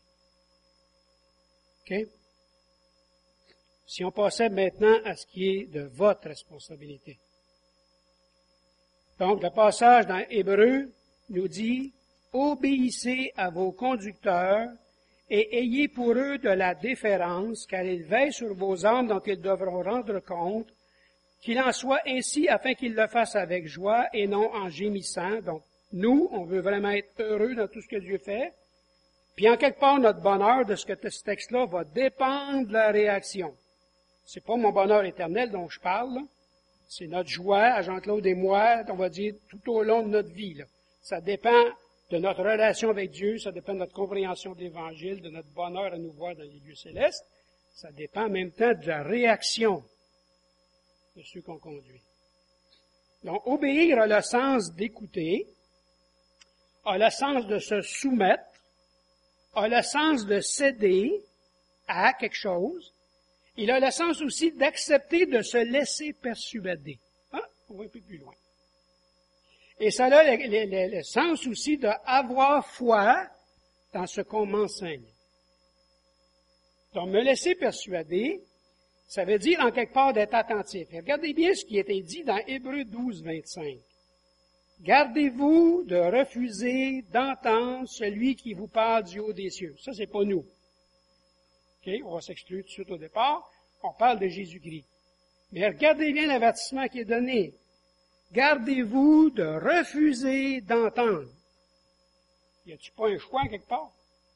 OK? Si on passait maintenant à ce qui est de votre responsabilité. Donc, le passage dans Hébreux nous dit, obéissez à vos conducteurs et ayez pour eux de la déférence, car ils veillent sur vos âmes dont ils devront rendre compte, qu'il en soit ainsi afin qu'ils le fassent avec joie et non en gémissant. Donc, nous, on veut vraiment être heureux dans tout ce que Dieu fait. Puis, en quelque part, notre bonheur de ce texte-là va dépendre de la réaction. C'est pas mon bonheur éternel dont je parle, là. C'est notre joie, à Jean-Claude et moi, on va dire, tout au long de notre vie, là. Ça dépend de notre relation avec Dieu, ça dépend de notre compréhension de l'Évangile, de notre bonheur à nous voir dans les lieux célestes. Ça dépend en même temps de la réaction de ceux qu'on conduit. Donc, obéir a le sens d'écouter, a le sens de se soumettre, a le sens de céder à quelque chose. Il a le sens aussi d'accepter de se laisser persuader. On va un peu plus loin. Et ça a le sens aussi d'avoir foi dans ce qu'on m'enseigne. Donc, me laisser persuader, ça veut dire en quelque part d'être attentif. Et regardez bien ce qui était dit dans Hébreux 12, 25. Gardez-vous de refuser d'entendre celui qui vous parle du haut des cieux. Ça, c'est pas nous. Okay, on va s'exclure tout de suite au départ. On parle de Jésus-Christ. Mais regardez bien l'avertissement qui est donné. Gardez-vous de refuser d'entendre. Y a-t-il pas un choix quelque part?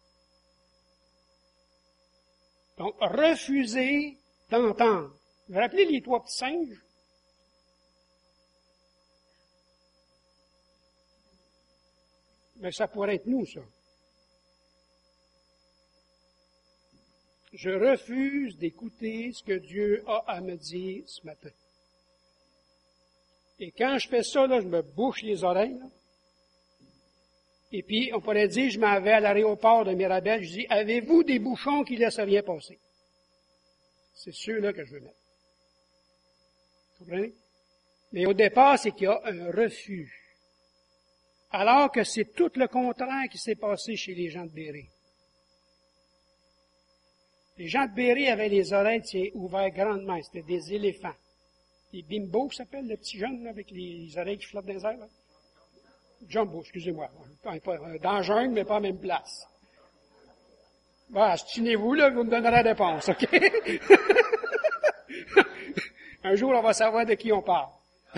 Donc, refuser d'entendre. Vous vous rappelez les 3 petits singes? Mais ça pourrait être nous, ça. Je refuse d'écouter ce que Dieu a à me dire ce matin. Et quand je fais ça, là, je me bouche les oreilles, là. Et puis, on pourrait dire, je m'en vais à l'aéroport de Mirabel, je dis, avez-vous des bouchons qui laissent rien passer? C'est ceux-là que je veux mettre. Vous comprenez? Mais au départ, c'est qu'il y a un refus. Alors que c'est tout le contraire qui s'est passé chez les gens de Béré. Les gens de Béré avaient les oreilles ouvertes grandement. C'était des éléphants. Les bimbos, ça s'appelle, le petit jeune là, avec les oreilles qui flottent dans les airs. Là. Jumbo, excusez-moi. Dans le jungle, mais pas à la même place. Bon, astinez-vous, là, vous me donnerez la réponse, OK? Un jour, on va savoir de qui on parle.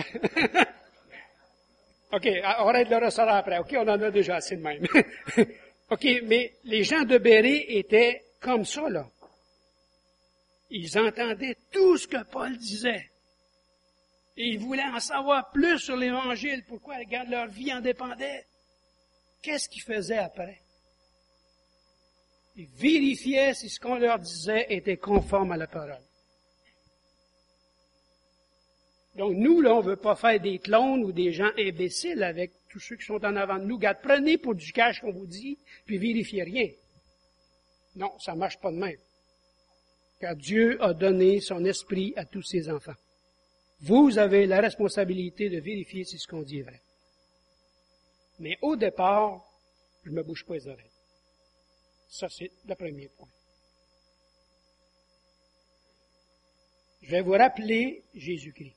OK, arrête de le ressort après. OK, on en a déjà assez de même. OK, mais les gens de Béré étaient comme ça, là. Ils entendaient tout ce que Paul disait. Et ils voulaient en savoir plus sur l'Évangile. Pourquoi? Regarde, leur vie en dépendait. Qu'est-ce qu'ils faisaient après? Ils vérifiaient si ce qu'on leur disait était conforme à la parole. Donc nous, là, on veut pas faire des clones ou des gens imbéciles avec tous ceux qui sont en avant de nous. Regarde, prenez pour du cash qu'on vous dit, puis vérifiez rien. Non, ça marche pas de même. Car Dieu a donné son esprit à tous ses enfants. Vous avez la responsabilité de vérifier si ce qu'on dit est vrai. Mais au départ, je me bouge pas les oreilles. Ça, c'est le premier point. Je vais vous rappeler Jésus-Christ.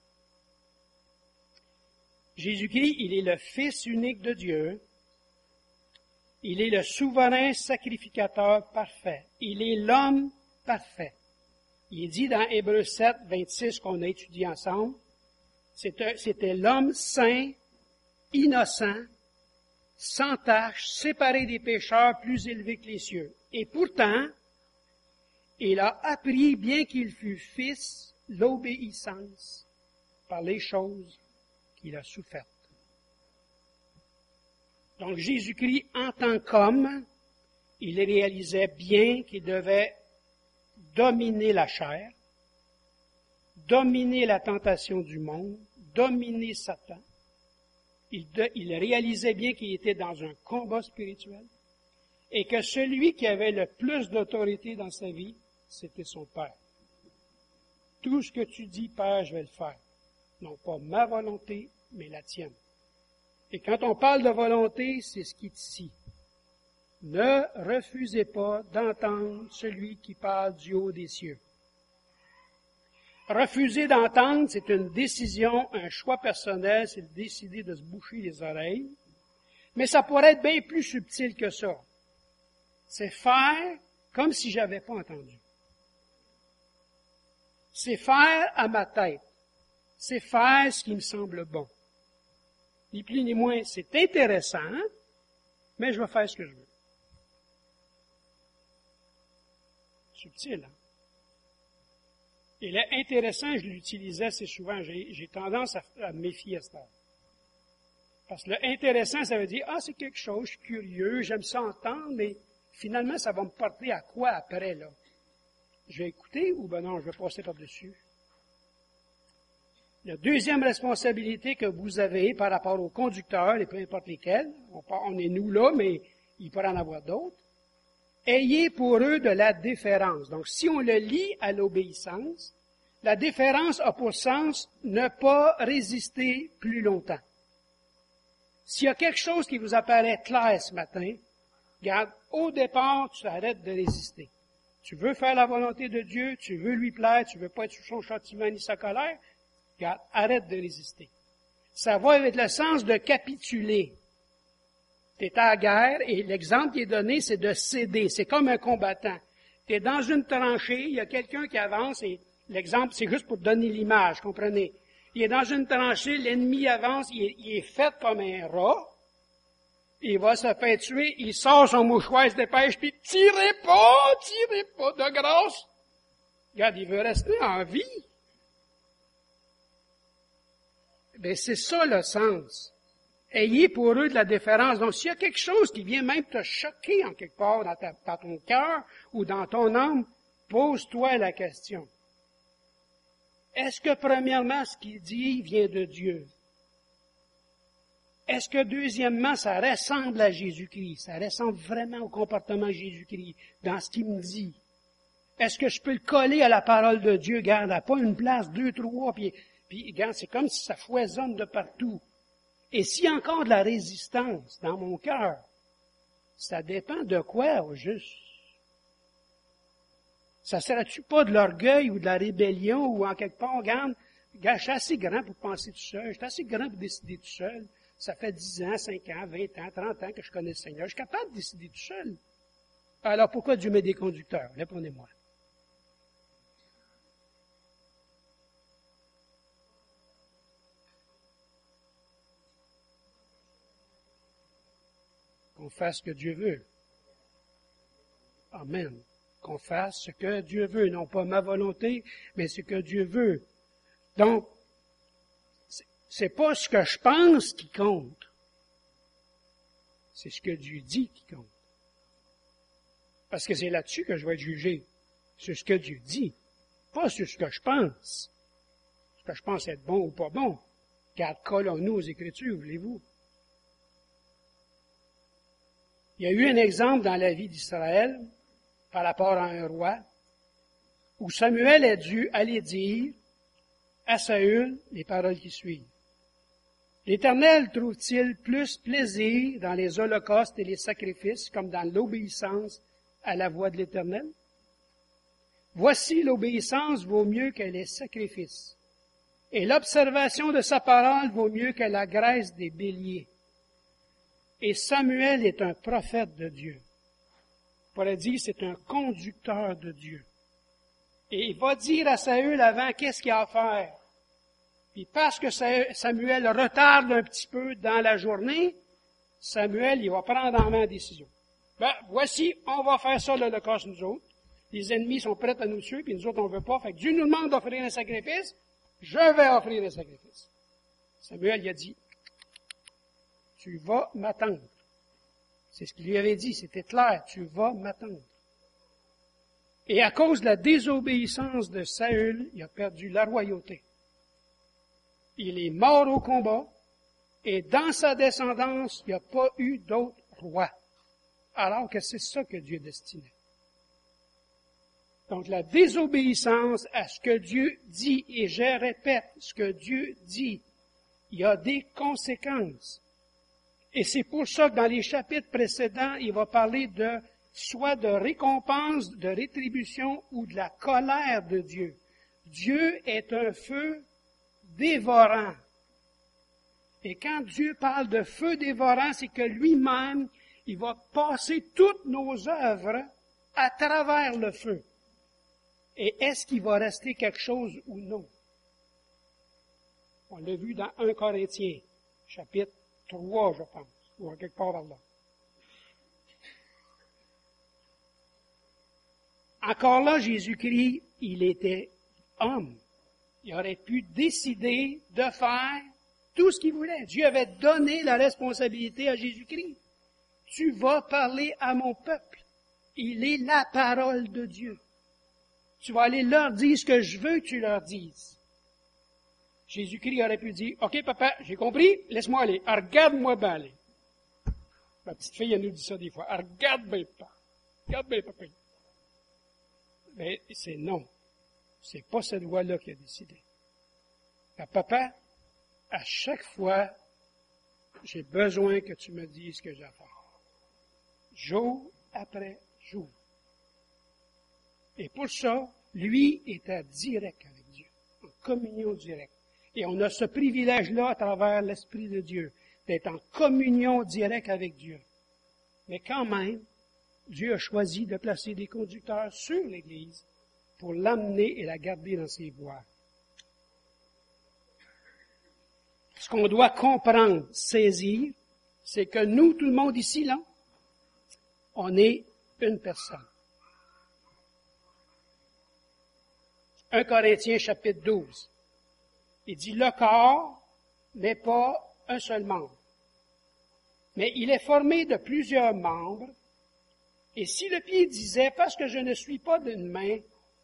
Jésus-Christ, il est le Fils unique de Dieu. Il est le souverain sacrificateur parfait. Il est l'homme parfait. Il est dit dans Hébreux 7, 26 qu'on a étudié ensemble, c'était l'homme saint, innocent, sans tache, séparé des pécheurs, plus élevé que les cieux. Et pourtant, il a appris, bien qu'il fût fils, l'obéissance par les choses qu'il a souffertes. Donc Jésus-Christ, en tant qu'homme, il réalisait bien qu'il devait dominer la chair, dominer la tentation du monde, dominer Satan. Il réalisait bien qu'il était dans un combat spirituel et que celui qui avait le plus d'autorité dans sa vie, c'était son Père. Tout ce que tu dis, Père, je vais le faire. Non pas ma volonté, mais la tienne. Et quand on parle de volonté, c'est ce qui est ici. Ne refusez pas d'entendre celui qui parle du haut des cieux. Refuser d'entendre, c'est une décision, un choix personnel, c'est de décider de se boucher les oreilles. Mais ça pourrait être bien plus subtil que ça. C'est faire comme si j'avais pas entendu. C'est faire à ma tête. C'est faire ce qui me semble bon. Ni plus ni moins, c'est intéressant, mais je vais faire ce que je veux. Subtil, hein? Et là, intéressant, je l'utilisais assez souvent. J'ai tendance à me méfier à ça. Parce que le intéressant, ça veut dire, c'est quelque chose, je suis curieux, j'aime ça entendre, mais finalement, ça va me porter à quoi après, là? Je vais écouter ou ben non, je vais passer par-dessus? La deuxième responsabilité que vous avez par rapport aux conducteurs, et peu importe lesquels, on est nous là, mais il pourrait en avoir d'autres, ayez pour eux de la déférence. Donc, si on le lie à l'obéissance, la déférence a pour sens ne pas résister plus longtemps. S'il y a quelque chose qui vous apparaît clair ce matin, regarde, au départ, tu arrêtes de résister. Tu veux faire la volonté de Dieu, tu veux lui plaire, tu veux pas être sous son châtiment ni sa colère, regarde, arrête de résister. Ça va avec le sens de capituler. Tu es à la guerre et l'exemple qui est donné, c'est de céder. C'est comme un combattant. Tu es dans une tranchée, il y a quelqu'un qui avance et l'exemple, c'est juste pour donner l'image, comprenez? Il est dans une tranchée, l'ennemi avance, il est fait comme un rat, il va se faire tuer, il sort son mouchoir, il se dépêche, puis tirez pas, de grâce. Regarde, il veut rester en vie. Ben, c'est ça le sens. Ayez pour eux de la déférence. Donc, s'il y a quelque chose qui vient même te choquer en quelque part dans ton cœur ou dans ton âme, pose-toi la question. Est-ce que, premièrement, ce qu'il dit vient de Dieu? Est-ce que, deuxièmement, ça ressemble à Jésus-Christ? Ça ressemble vraiment au comportement de Jésus-Christ dans ce qu'il me dit? Est-ce que je peux le coller à la parole de Dieu? Garde, à pas une place, 2, 3, puis regarde, c'est comme si ça foisonne de partout. Et s'il y a encore de la résistance dans mon cœur, ça dépend de quoi, au juste? Ça serait-tu pas de l'orgueil ou de la rébellion ou en quelque part, regarde, je suis assez grand pour penser tout seul, je suis assez grand pour décider tout seul. Ça fait 10 ans, 5 ans, 20 ans, 30 ans que je connais le Seigneur. Je suis capable de décider tout seul. Alors pourquoi Dieu met des conducteurs? Répondez-moi. Qu'on fasse ce que Dieu veut. Amen. Qu'on fasse ce que Dieu veut, non pas ma volonté, mais ce que Dieu veut. Donc, c'est pas ce que je pense qui compte. C'est ce que Dieu dit qui compte. Parce que c'est là-dessus que je vais être jugé. C'est ce que Dieu dit. Pas sur ce que je pense. Ce que je pense être bon ou pas bon. Car collons-nous aux Écritures, voulez-vous? Il y a eu un exemple dans la vie d'Israël, par rapport à un roi, où Samuel a dû aller dire à Saül les paroles qui suivent. L'Éternel trouve-t-il plus plaisir dans les holocaustes et les sacrifices comme dans l'obéissance à la voix de l'Éternel? Voici l'obéissance vaut mieux que les sacrifices, et l'observation de sa parole vaut mieux que la graisse des béliers. Et Samuel est un prophète de Dieu. On pourrait dire c'est un conducteur de Dieu. Et il va dire à Saül avant qu'est-ce qu'il a à faire. Puis parce que Samuel retarde un petit peu dans la journée, Samuel, il va prendre en main la décision. Voici, on va faire ça l'Holocauste, nous autres. Les ennemis sont prêts à nous tuer, puis nous autres, on veut pas. Fait que Dieu nous demande d'offrir un sacrifice. Je vais offrir un sacrifice. Samuel, il a dit, tu vas m'attendre. C'est ce qu'il lui avait dit, c'était clair, tu vas m'attendre. Et à cause de la désobéissance de Saül, il a perdu la royauté. Il est mort au combat, et dans sa descendance, il n'y a pas eu d'autre roi. Alors que c'est ça que Dieu destinait. Donc la désobéissance à ce que Dieu dit, et je répète, ce que Dieu dit, il y a des conséquences. Et c'est pour ça que dans les chapitres précédents, il va parler soit de récompense, de rétribution ou de la colère de Dieu. Dieu est un feu dévorant. Et quand Dieu parle de feu dévorant, c'est que lui-même, il va passer toutes nos œuvres à travers le feu. Et est-ce qu'il va rester quelque chose ou non? On l'a vu dans 1 Corinthiens, chapitre 3, je pense, ou quelque part par là. Encore là, Jésus-Christ, il était homme. Il aurait pu décider de faire tout ce qu'il voulait. Dieu avait donné la responsabilité à Jésus-Christ. Tu vas parler à mon peuple. Il est la parole de Dieu. Tu vas aller leur dire ce que je veux que tu leur dises. Jésus-Christ aurait pu dire, « OK, papa, j'ai compris, laisse-moi aller. Regarde-moi bien aller. » Ma petite fille, elle nous dit ça des fois. « Regarde bien, papa. Regarde bien, papa. » Mais c'est non. C'est pas cette voie-là qui a décidé. Papa, à chaque fois, j'ai besoin que tu me dises ce que j'ai à faire. Jour après jour. Et pour ça, lui était direct avec Dieu, en communion directe. Et on a ce privilège-là à travers l'Esprit de Dieu, d'être en communion directe avec Dieu. Mais quand même, Dieu a choisi de placer des conducteurs sur l'Église pour l'amener et la garder dans ses voies. Ce qu'on doit comprendre, saisir, c'est que nous, tout le monde ici, là, on est une personne. 1 Corinthiens chapitre 12. Il dit, le corps n'est pas un seul membre, mais il est formé de plusieurs membres, et si le pied disait, parce que je ne suis pas d'une main,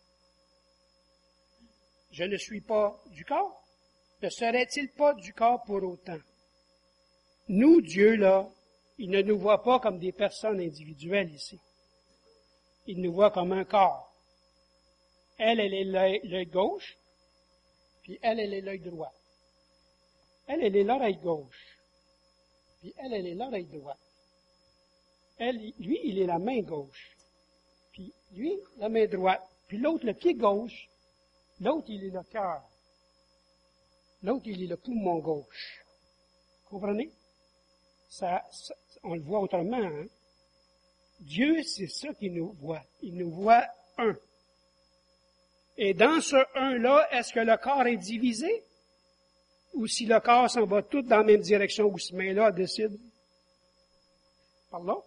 je ne suis pas du corps, ne serait-il pas du corps pour autant? Nous, Dieu, là, il ne nous voit pas comme des personnes individuelles ici. Il nous voit comme un corps. Elle est l'œil gauche, puis elle est l'œil droit. Elle est l'oreille gauche, puis elle est l'oreille droite. Lui, il est la main gauche, puis lui, la main droite, puis l'autre, le pied gauche, l'autre, il est le cœur. L'autre, il est le poumon gauche. Comprenez? Ça, on le voit autrement, hein? Dieu, c'est ça qu'il nous voit. Il nous voit un. Et dans ce un-là, est-ce que le corps est divisé? Ou si le corps s'en va tout dans la même direction, où ce main-là décide? Par là?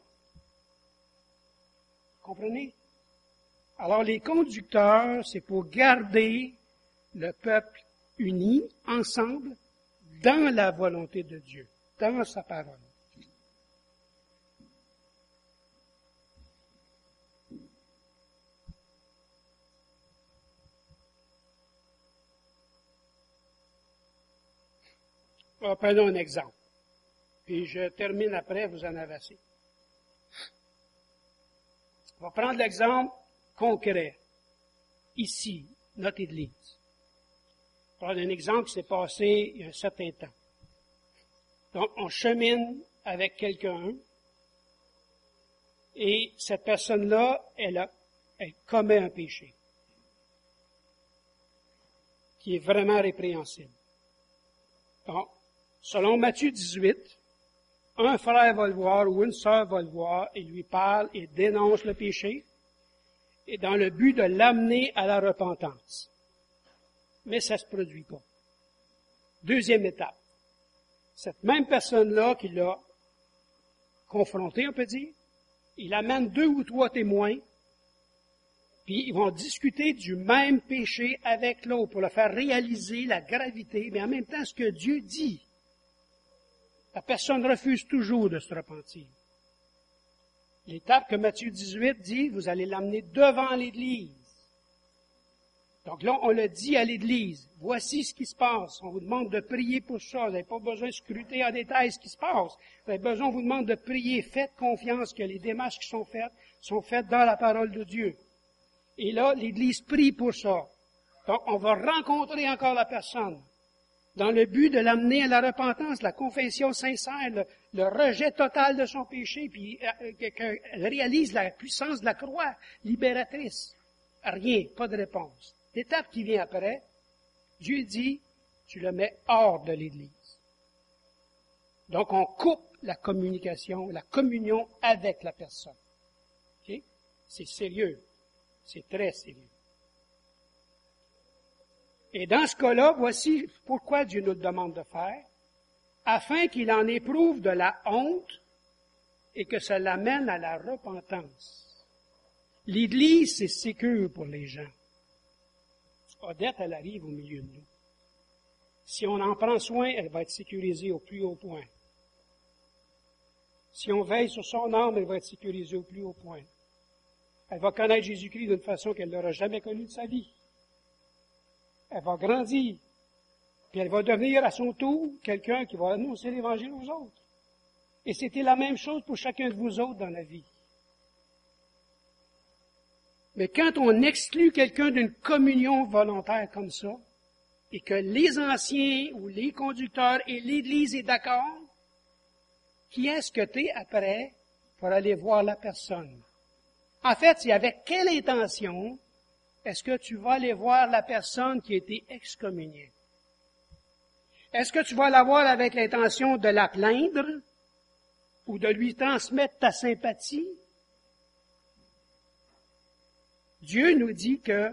Comprenez? Alors, les conducteurs, c'est pour garder le peuple uni, ensemble, dans la volonté de Dieu, dans sa parole. Prenons un exemple. Puis je termine après, vous en avez assez. On va prendre l'exemple concret. Ici, notre Église. On va prendre un exemple qui s'est passé il y a un certain temps. Donc, on chemine avec quelqu'un et cette personne-là, elle commet un péché qui est vraiment répréhensible. Donc, selon Matthieu 18, un frère va le voir ou une sœur va le voir et lui parle et dénonce le péché, et dans le but de l'amener à la repentance. Mais ça ne se produit pas. Deuxième étape. Cette même personne-là qui l'a confronté, on peut dire, il amène 2 ou 3 témoins, puis ils vont discuter du même péché avec l'autre pour le faire réaliser la gravité, mais en même temps ce que Dieu dit. La personne refuse toujours de se repentir. L'étape que Matthieu 18 dit, vous allez l'amener devant l'Église. Donc là, on le dit à l'Église. Voici ce qui se passe. On vous demande de prier pour ça. Vous n'avez pas besoin de scruter en détail ce qui se passe. Vous avez besoin, on vous demande de prier. Faites confiance que les démarches qui sont faites dans la parole de Dieu. Et là, l'Église prie pour ça. Donc, on va rencontrer encore la personne dans le but de l'amener à la repentance, la confession sincère, le rejet total de son péché, puis qu'elle réalise la puissance de la croix libératrice. Rien, pas de réponse. L'étape qui vient après, Dieu dit, tu le mets hors de l'Église. Donc, on coupe la communication, la communion avec la personne. Okay? C'est sérieux. C'est très sérieux. Et dans ce cas-là, voici pourquoi Dieu nous le demande de faire, afin qu'il en éprouve de la honte et que ça l'amène à la repentance. L'Église, c'est sécure pour les gens. Odette, elle arrive au milieu de nous. Si on en prend soin, elle va être sécurisée au plus haut point. Si on veille sur son âme, elle va être sécurisée au plus haut point. Elle va connaître Jésus-Christ d'une façon qu'elle n'aura jamais connue de sa vie. Elle va grandir. Puis elle va devenir à son tour quelqu'un qui va annoncer l'Évangile aux autres. Et c'était la même chose pour chacun de vous autres dans la vie. Mais quand on exclut quelqu'un d'une communion volontaire comme ça, et que les anciens ou les conducteurs et l'Église est d'accord, qui est-ce que tu es après pour aller voir la personne? En fait, c'est avec quelle intention est-ce que tu vas aller voir la personne qui a été excommuniée? Est-ce que tu vas la voir avec l'intention de la plaindre ou de lui transmettre ta sympathie? Dieu nous dit que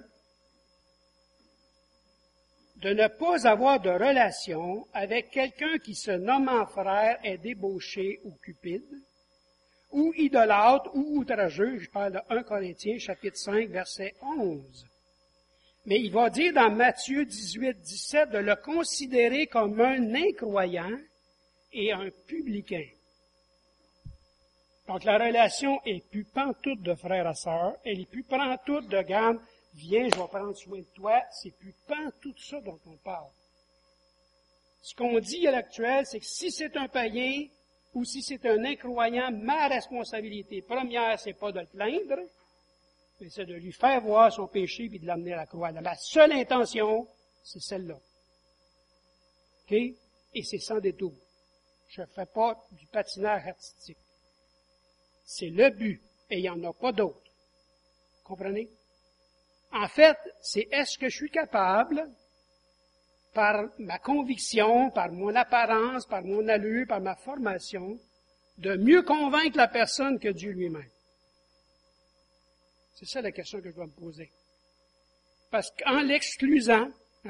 de ne pas avoir de relation avec quelqu'un qui se nommant frère est débauché ou cupide, ou idolâtre ou outrageux, je parle de 1 Corinthiens, chapitre 5, verset 11. Mais il va dire dans Matthieu 18, 17 de le considérer comme un incroyant et un publicain. Donc la relation est plus pantoute de frère à sœur, elle est plus pantoute de gamme, viens, je vais prendre soin de toi, c'est plus pantoute ça dont on parle. Ce qu'on dit à l'actuel, c'est que si c'est un païen ou si c'est un incroyant, ma responsabilité première, c'est pas de le plaindre, mais c'est de lui faire voir son péché puis de l'amener à la croix. La seule intention, c'est celle-là. OK? Et c'est sans détour. Je ne fais pas du patinage artistique. C'est le but, et il n'y en a pas d'autre. Comprenez? En fait, c'est est-ce que je suis capable, par ma conviction, par mon apparence, par mon allure, par ma formation, de mieux convaincre la personne que Dieu lui-même? C'est ça la question que je dois me poser. Parce qu'en l'excluant, en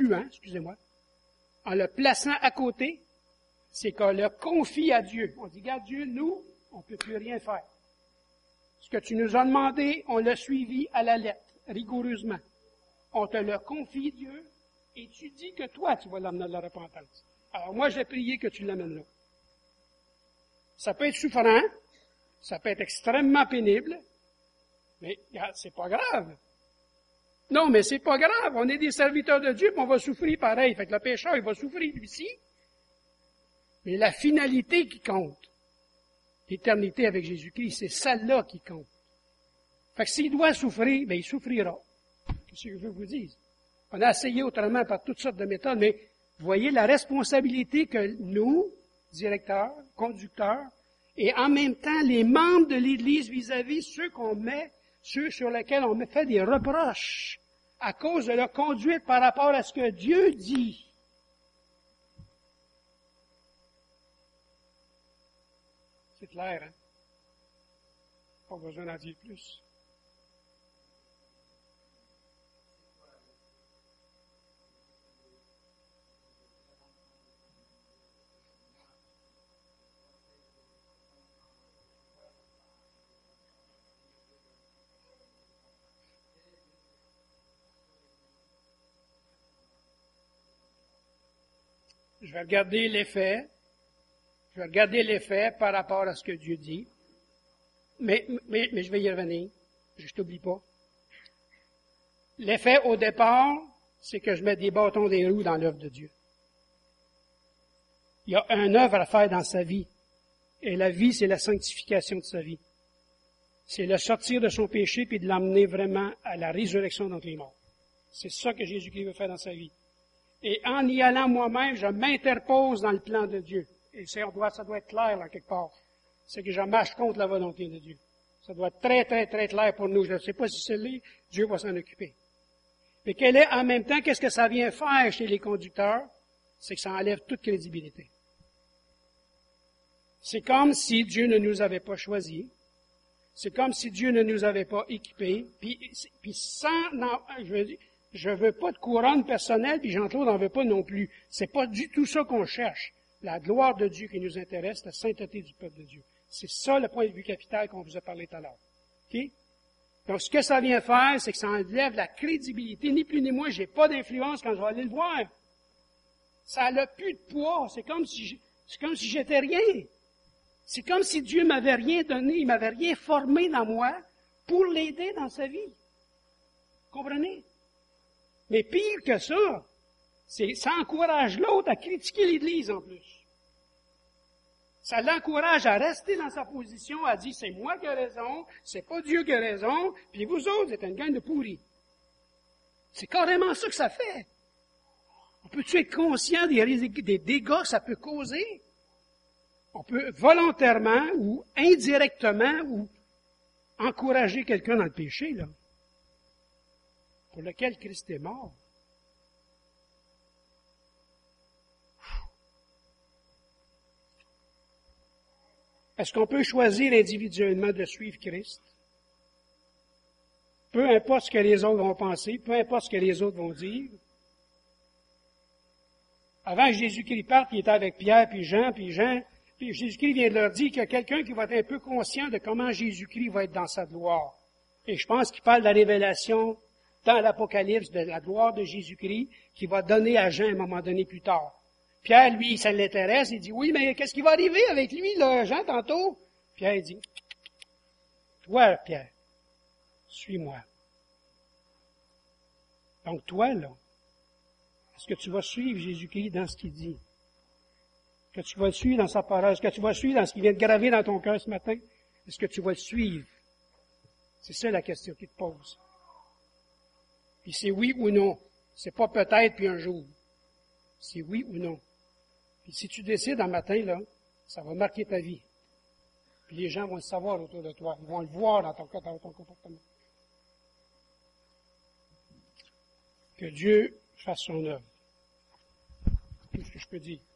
le plaçant à côté, c'est qu'on le confie à Dieu. On dit, regarde Dieu, nous, on ne peut plus rien faire. Ce que tu nous as demandé, on l'a suivi à la lettre, rigoureusement. On te le confie, Dieu, et tu dis que toi, tu vas l'amener à la repentance. Alors moi, j'ai prié que tu l'amènes là. Ça peut être souffrant, ça peut être extrêmement pénible, mais c'est pas grave. Non, mais c'est pas grave. On est des serviteurs de Dieu, puis on va souffrir pareil. Fait que le pécheur, il va souffrir lui-ci. Mais la finalité qui compte, l'éternité avec Jésus-Christ, c'est celle-là qui compte. Fait que s'il doit souffrir, ben il souffrira. Qu'est-ce que je veux vous dire? On a essayé autrement par toutes sortes de méthodes, mais vous voyez la responsabilité que nous, directeurs, conducteurs, et en même temps les membres de l'Église vis-à-vis ceux sur lesquels on me fait des reproches à cause de leur conduite par rapport à ce que Dieu dit. C'est clair, hein? Pas besoin d'en dire plus. Je vais regarder l'effet. Je vais regarder l'effet par rapport à ce que Dieu dit. Mais je vais y revenir. Je t'oublie pas. L'effet au départ, c'est que je mets des bâtons des roues dans l'œuvre de Dieu. Il y a une œuvre à faire dans sa vie. Et la vie, c'est la sanctification de sa vie. C'est le sortir de son péché puis de l'emmener vraiment à la résurrection d'entre les morts. C'est ça que Jésus-Christ veut faire dans sa vie. Et en y allant moi-même, je m'interpose dans le plan de Dieu. Et ça doit être clair, là, quelque part. C'est que je marche contre la volonté de Dieu. Ça doit être très, très, très clair pour nous. Je ne sais pas si c'est lui, Dieu va s'en occuper. Mais en même temps, qu'est-ce que ça vient faire chez les conducteurs? C'est que ça enlève toute crédibilité. C'est comme si Dieu ne nous avait pas choisis. C'est comme si Dieu ne nous avait pas équipés. Puis sans, non, je veux pas de couronne personnelle, puis Jean-Claude n'en veut pas non plus. C'est pas du tout ça qu'on cherche. La gloire de Dieu qui nous intéresse, la sainteté du peuple de Dieu. C'est ça le point de vue capital qu'on vous a parlé tout à l'heure. OK? Donc, ce que ça vient faire, c'est que ça enlève la crédibilité. Ni plus ni moins, j'ai pas d'influence quand je vais aller le voir. Ça n'a plus de poids. C'est comme si j'étais rien. C'est comme si Dieu m'avait rien donné, il m'avait rien formé dans moi pour l'aider dans sa vie. Comprenez? Mais pire que ça, ça encourage l'autre à critiquer l'Église en plus. Ça l'encourage à rester dans sa position, à dire c'est moi qui ai raison, c'est pas Dieu qui a raison, puis vous autres, vous êtes une gang de pourris. C'est carrément ça que ça fait. On peut-tu être conscient des dégâts que ça peut causer? On peut volontairement ou indirectement ou encourager quelqu'un dans le péché, là, pour lequel Christ est mort. Est-ce qu'on peut choisir individuellement de suivre Christ? Peu importe ce que les autres vont penser, peu importe ce que les autres vont dire. Avant que Jésus-Christ parte, il était avec Pierre, puis Jean, puis Jésus-Christ vient de leur dire qu'il y a quelqu'un qui va être un peu conscient de comment Jésus-Christ va être dans sa gloire. Et je pense qu'il parle de la révélation dans l'Apocalypse de la gloire de Jésus-Christ qu'il va donner à Jean à un moment donné plus tard. Pierre, lui, ça l'intéresse, il dit, oui, mais qu'est-ce qui va arriver avec lui, là, Jean, tantôt? Pierre, il dit, toi, Pierre, suis-moi. Donc, toi, là, est-ce que tu vas suivre Jésus-Christ dans ce qu'il dit? Est-ce que tu vas le suivre dans sa parole? Est-ce que tu vas le suivre dans ce qui vient de graver dans ton cœur ce matin? Est-ce que tu vas le suivre? C'est ça la question qu'il te pose. Puis c'est oui ou non. C'est pas peut-être puis un jour. C'est oui ou non. Puis si tu décides un matin, là, ça va marquer ta vie. Puis les gens vont le savoir autour de toi. Ils vont le voir dans ton comportement. Que Dieu fasse son œuvre. Tout ce que je peux dire.